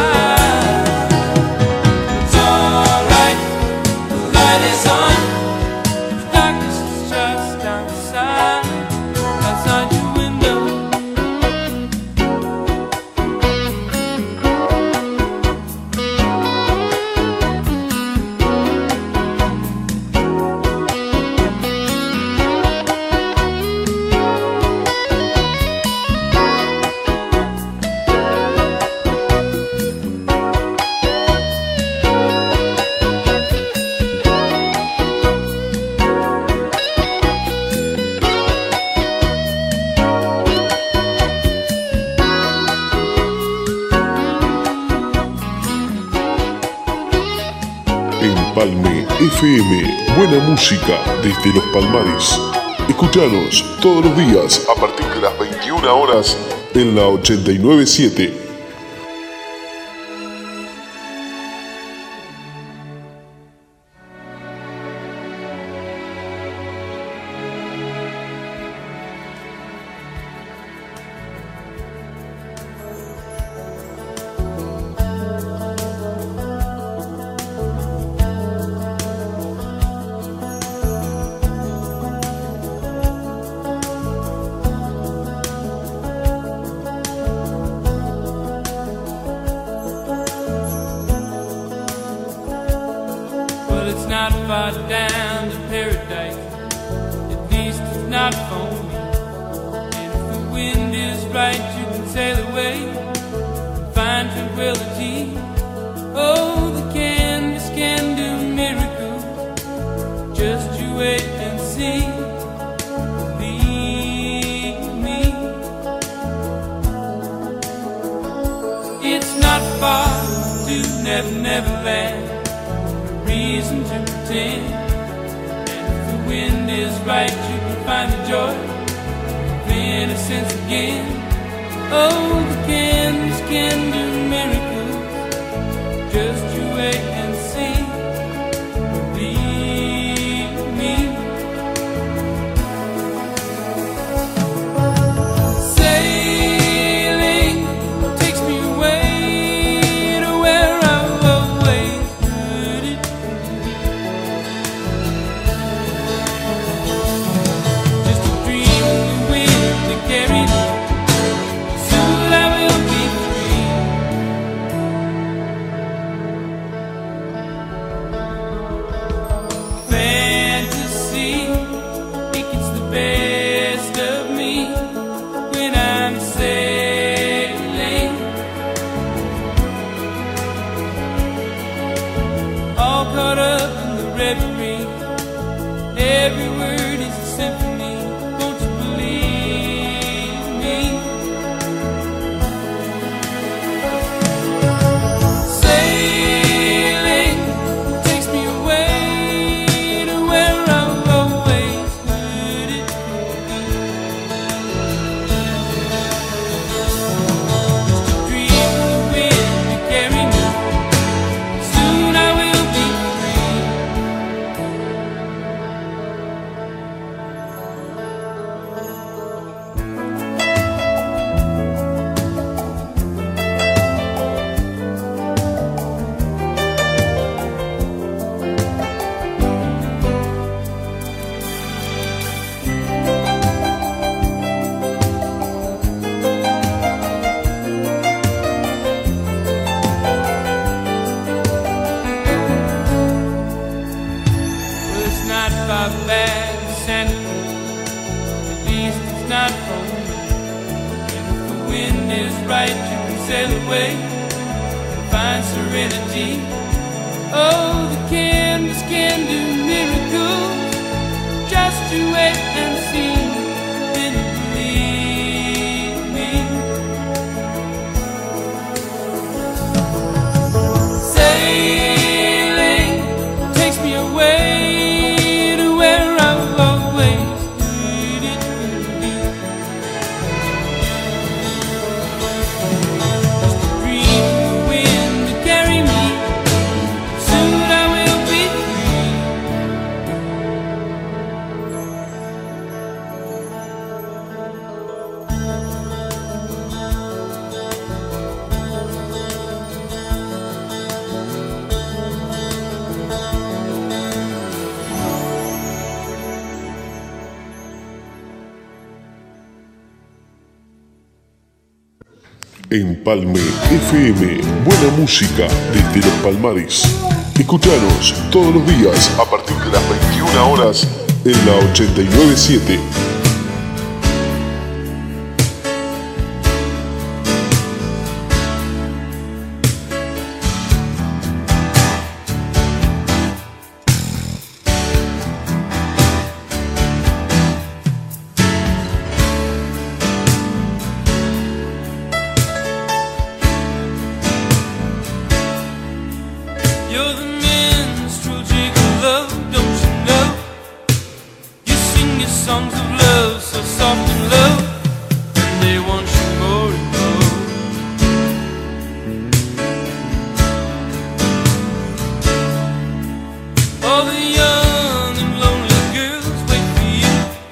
high. It's alright, the light is on, the darkness is just outside, outside your window. Empalme F M, buena música desde Los Palmares. Escuchanos todos los días a partir de las veintiuna horas en la ochenta y nueve punto siete. Well, it's not far down to paradise, at least it's not for me. And if the wind is right, you can sail away and find tranquility. Oh, the canvas can do miracles, just you wait and see. Believe me, it's not far to Never Never Land. Reason to pretend, and if the wind is right, you can find the joy of innocence again. Oh, the canvas can do miracles, just you wait and see. Believe me. Sailing takes me away to where I've always heard it. Just a dream of the wind that carried me. Soon I will be free. right, you can sail away and find serenity. Oh, the canvas can do miracles. Just you wait and see, then you believe me. Sailing takes me away to where I've always needed to be. Just a dream of the wind to carry me. Soon I will be free. Empalme F M, buena música desde los Palmares. Escuchanos todos los días a partir de las veintiuna horas en la ochenta y nueve punto siete. You're the minstrel gigolo, don't you know? You sing your songs of love so soft and low, and they want you more and more. All the young and lonely girls wait for you.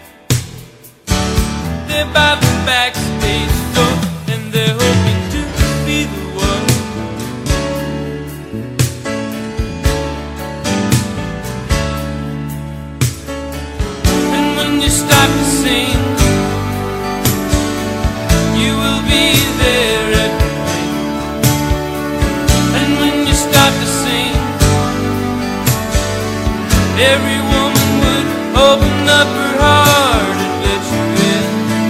They're by the backstage door, and they're hoping to be the one. And when you start to sing, you will be there every night. And when you start to sing, every woman would open up her heart and let you in.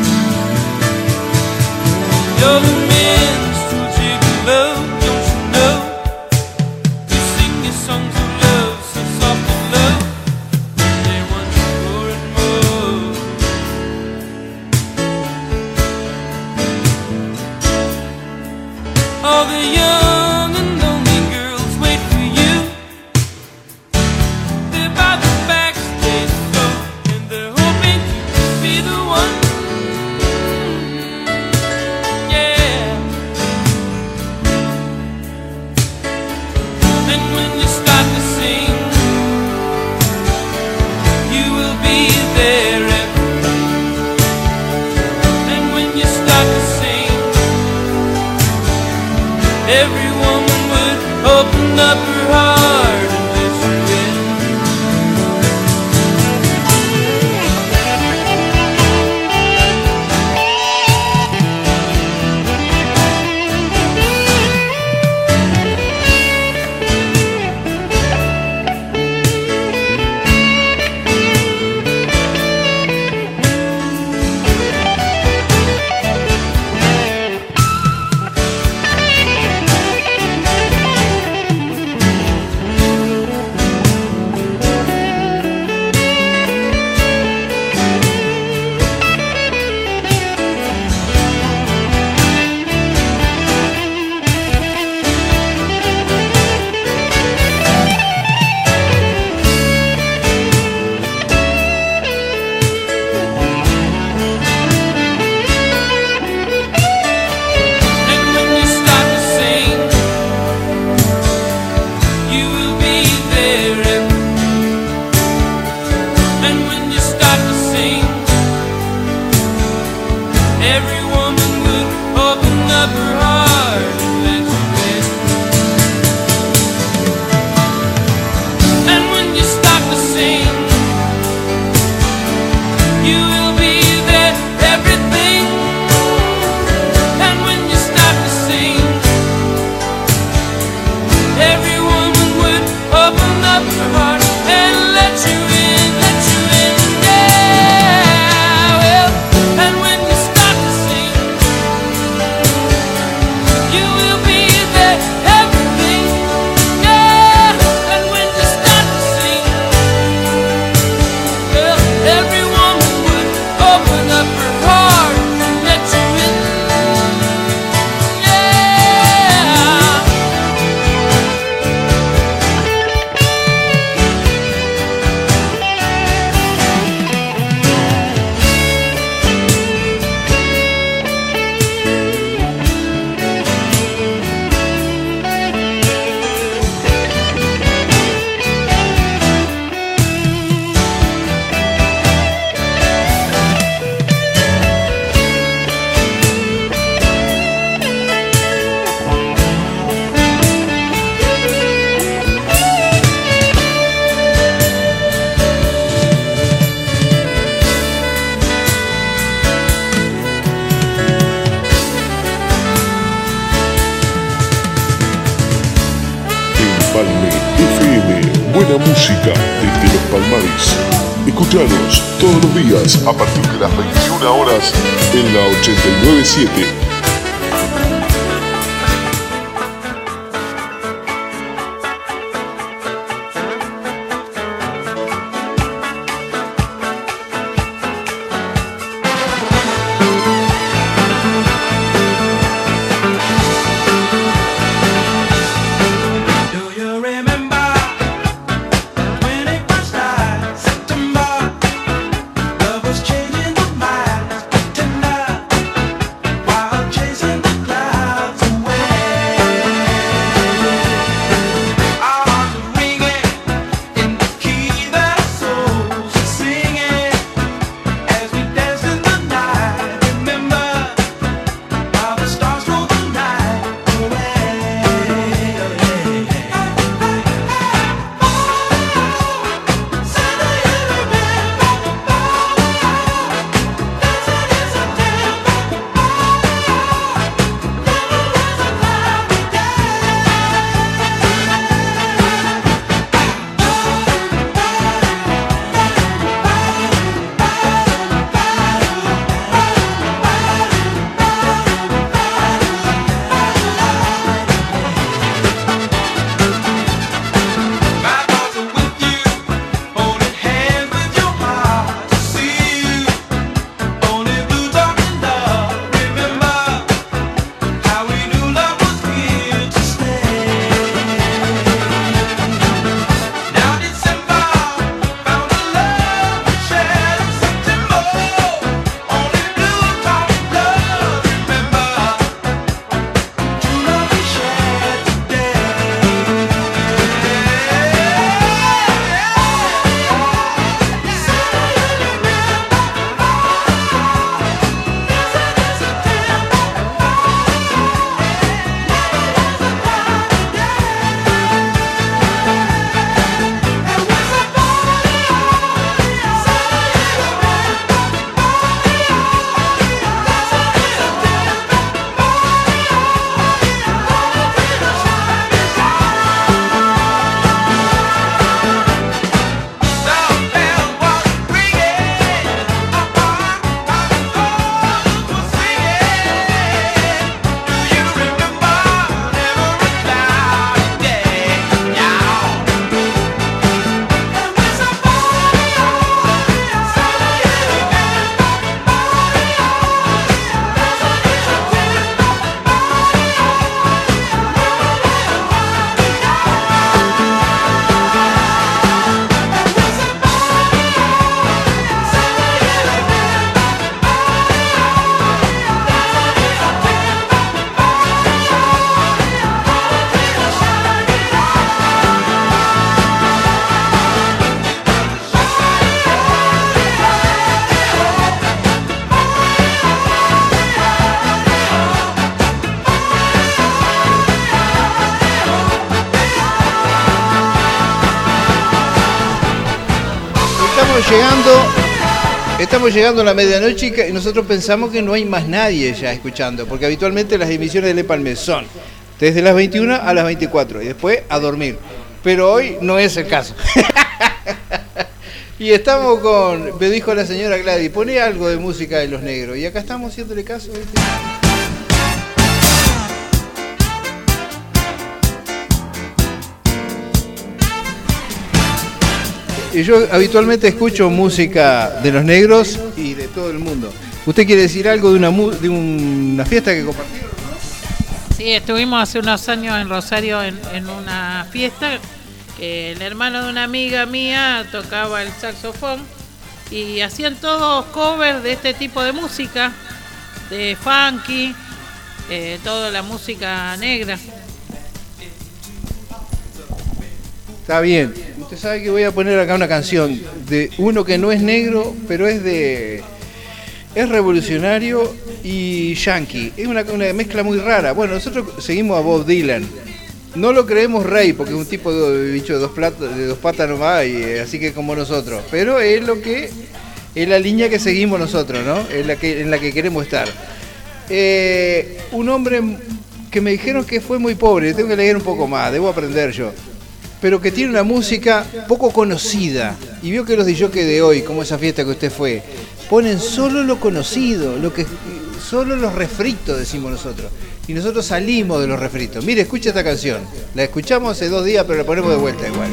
You're the minstrel gigolo, don't you know? You sing your songs of love so soft and low, they want you more and more. All the young and lonely girls wait for you. They're by the backstage door, and they're hoping to be the one. Yeah. And when you start to sing, you will be there every night. And when you start to sing, every woman would open up her heart and let you in. And when you start to sing, you will be there every night. And when you start to sing, every woman would open up her heart and let you in. And when you start to sing, you will be there, everything. And when you start to sing, every woman would open up her heart and let you in, let you in, yeah. Well, and when you start to sing, buena música desde los Palmares. Escuchanos todos los días a partir de las veintiuna horas en la ochenta y nueve punto siete. llegando, estamos llegando a la medianoche y nosotros pensamos que no hay más nadie ya escuchando, porque habitualmente las emisiones de Le Palme son desde las veintiuna a las veinticuatro y después a dormir. Pero hoy no es el caso. Y estamos con, me dijo la señora Gladys, pone algo de música de Los Negros. Y acá estamos haciéndole caso. ¿Viste? Y yo habitualmente escucho música de Los Negros y de todo el mundo. ¿Usted quiere decir algo de una, de una fiesta que compartieron, no? Sí, estuvimos hace unos años en Rosario en, en una fiesta. Que el hermano de una amiga mía tocaba el saxofón y hacían todos covers de este tipo de música, de funky, eh, toda la música negra. Está bien. Usted sabe que voy a poner acá una canción de uno que no es negro, pero es de es revolucionario y yankee. Es una, una mezcla muy rara. Bueno, nosotros seguimos a Bob Dylan. No lo creemos rey porque es un tipo de bicho de dos, platos, de dos patas nomás, y eh, así que como nosotros. Pero es lo que es la línea que seguimos nosotros, ¿no? Es la que, en la que queremos estar. Eh, un hombre que me dijeron que fue muy pobre, tengo que leer un poco más, debo aprender yo. pero que tiene una música poco conocida. Y vio que los D J de hoy, como esa fiesta que usted fue, ponen solo lo conocido, lo que solo los refritos, decimos nosotros. Y nosotros salimos de los refritos. Mire, escucha esta canción. La escuchamos hace dos días, pero la ponemos de vuelta igual.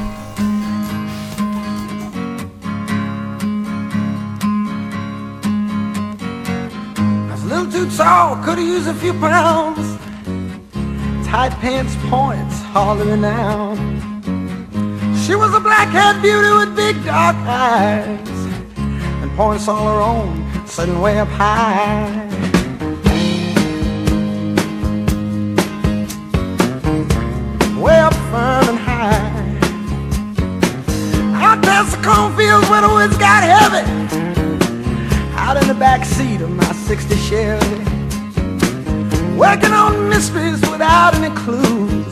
Too tall, could use a few pounds. Tight pants points, hollering out. She was a black-haired beauty with big dark eyes and points all her own, sitting way up high. Way up firm and high. Out past the cornfields where the woods got heavy. Out in the back seat of my sixty Chevy, working on mysteries without any clues,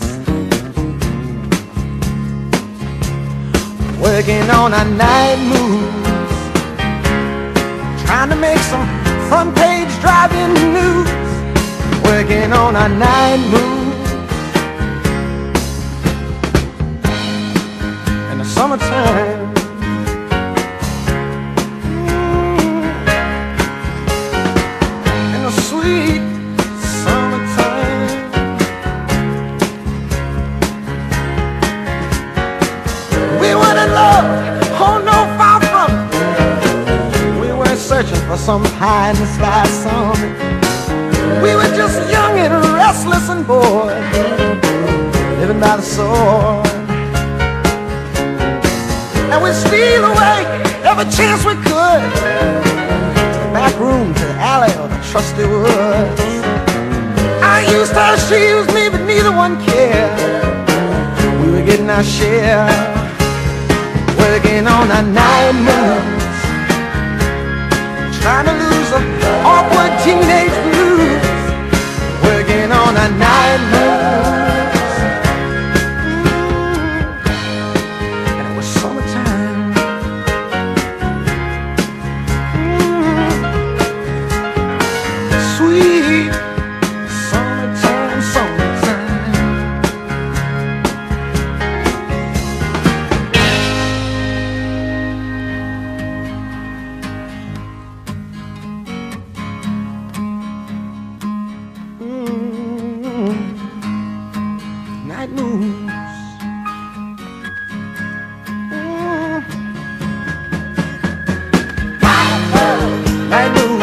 working on our night moves, trying to make some front page driving news, working on our night moves in the summertime. Sweet summertime. We weren't in love, oh no, far from it. We weren't searching for some pie in the sky summit. We were just young and restless and bored, living by the sword. And we'd steal away every chance we could, back room to the alley or the trusty woods. I used her, she used me, but neither one cared. We were getting our share, working on our night moves, trying to lose the awkward teenage blues, working on our night moves. Mm. And it was summertime. Sweet summertime, summertime. Mm-hmm. Night moves. Mm. Night moves.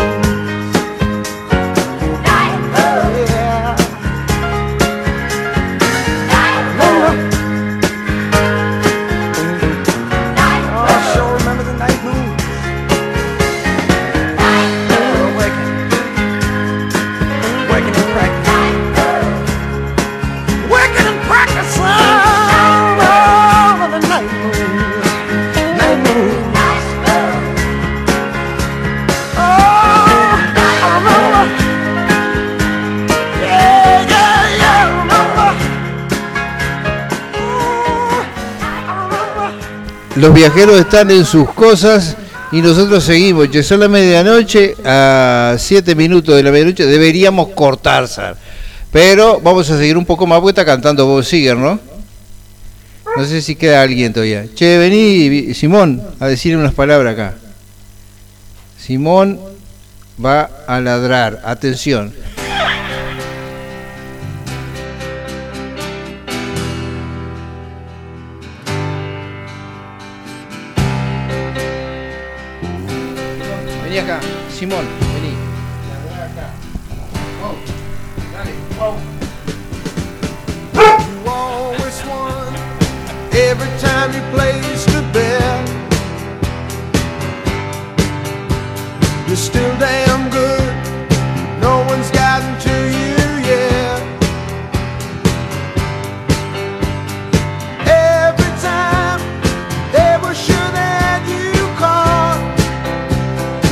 Los viajeros están en sus cosas y nosotros seguimos. Ya son la medianoche, a siete minutos de la medianoche deberíamos cortar, Sar. Pero vamos a seguir un poco más, porque está cantando Bob Seger, ¿no? No sé si queda alguien todavía. Che, vení, Simón, a decir unas palabras acá. Simón va a ladrar. Atención. Vení acá, Simón, vení. Ladrar acá. Wow, dale, wow. You always won every time you played.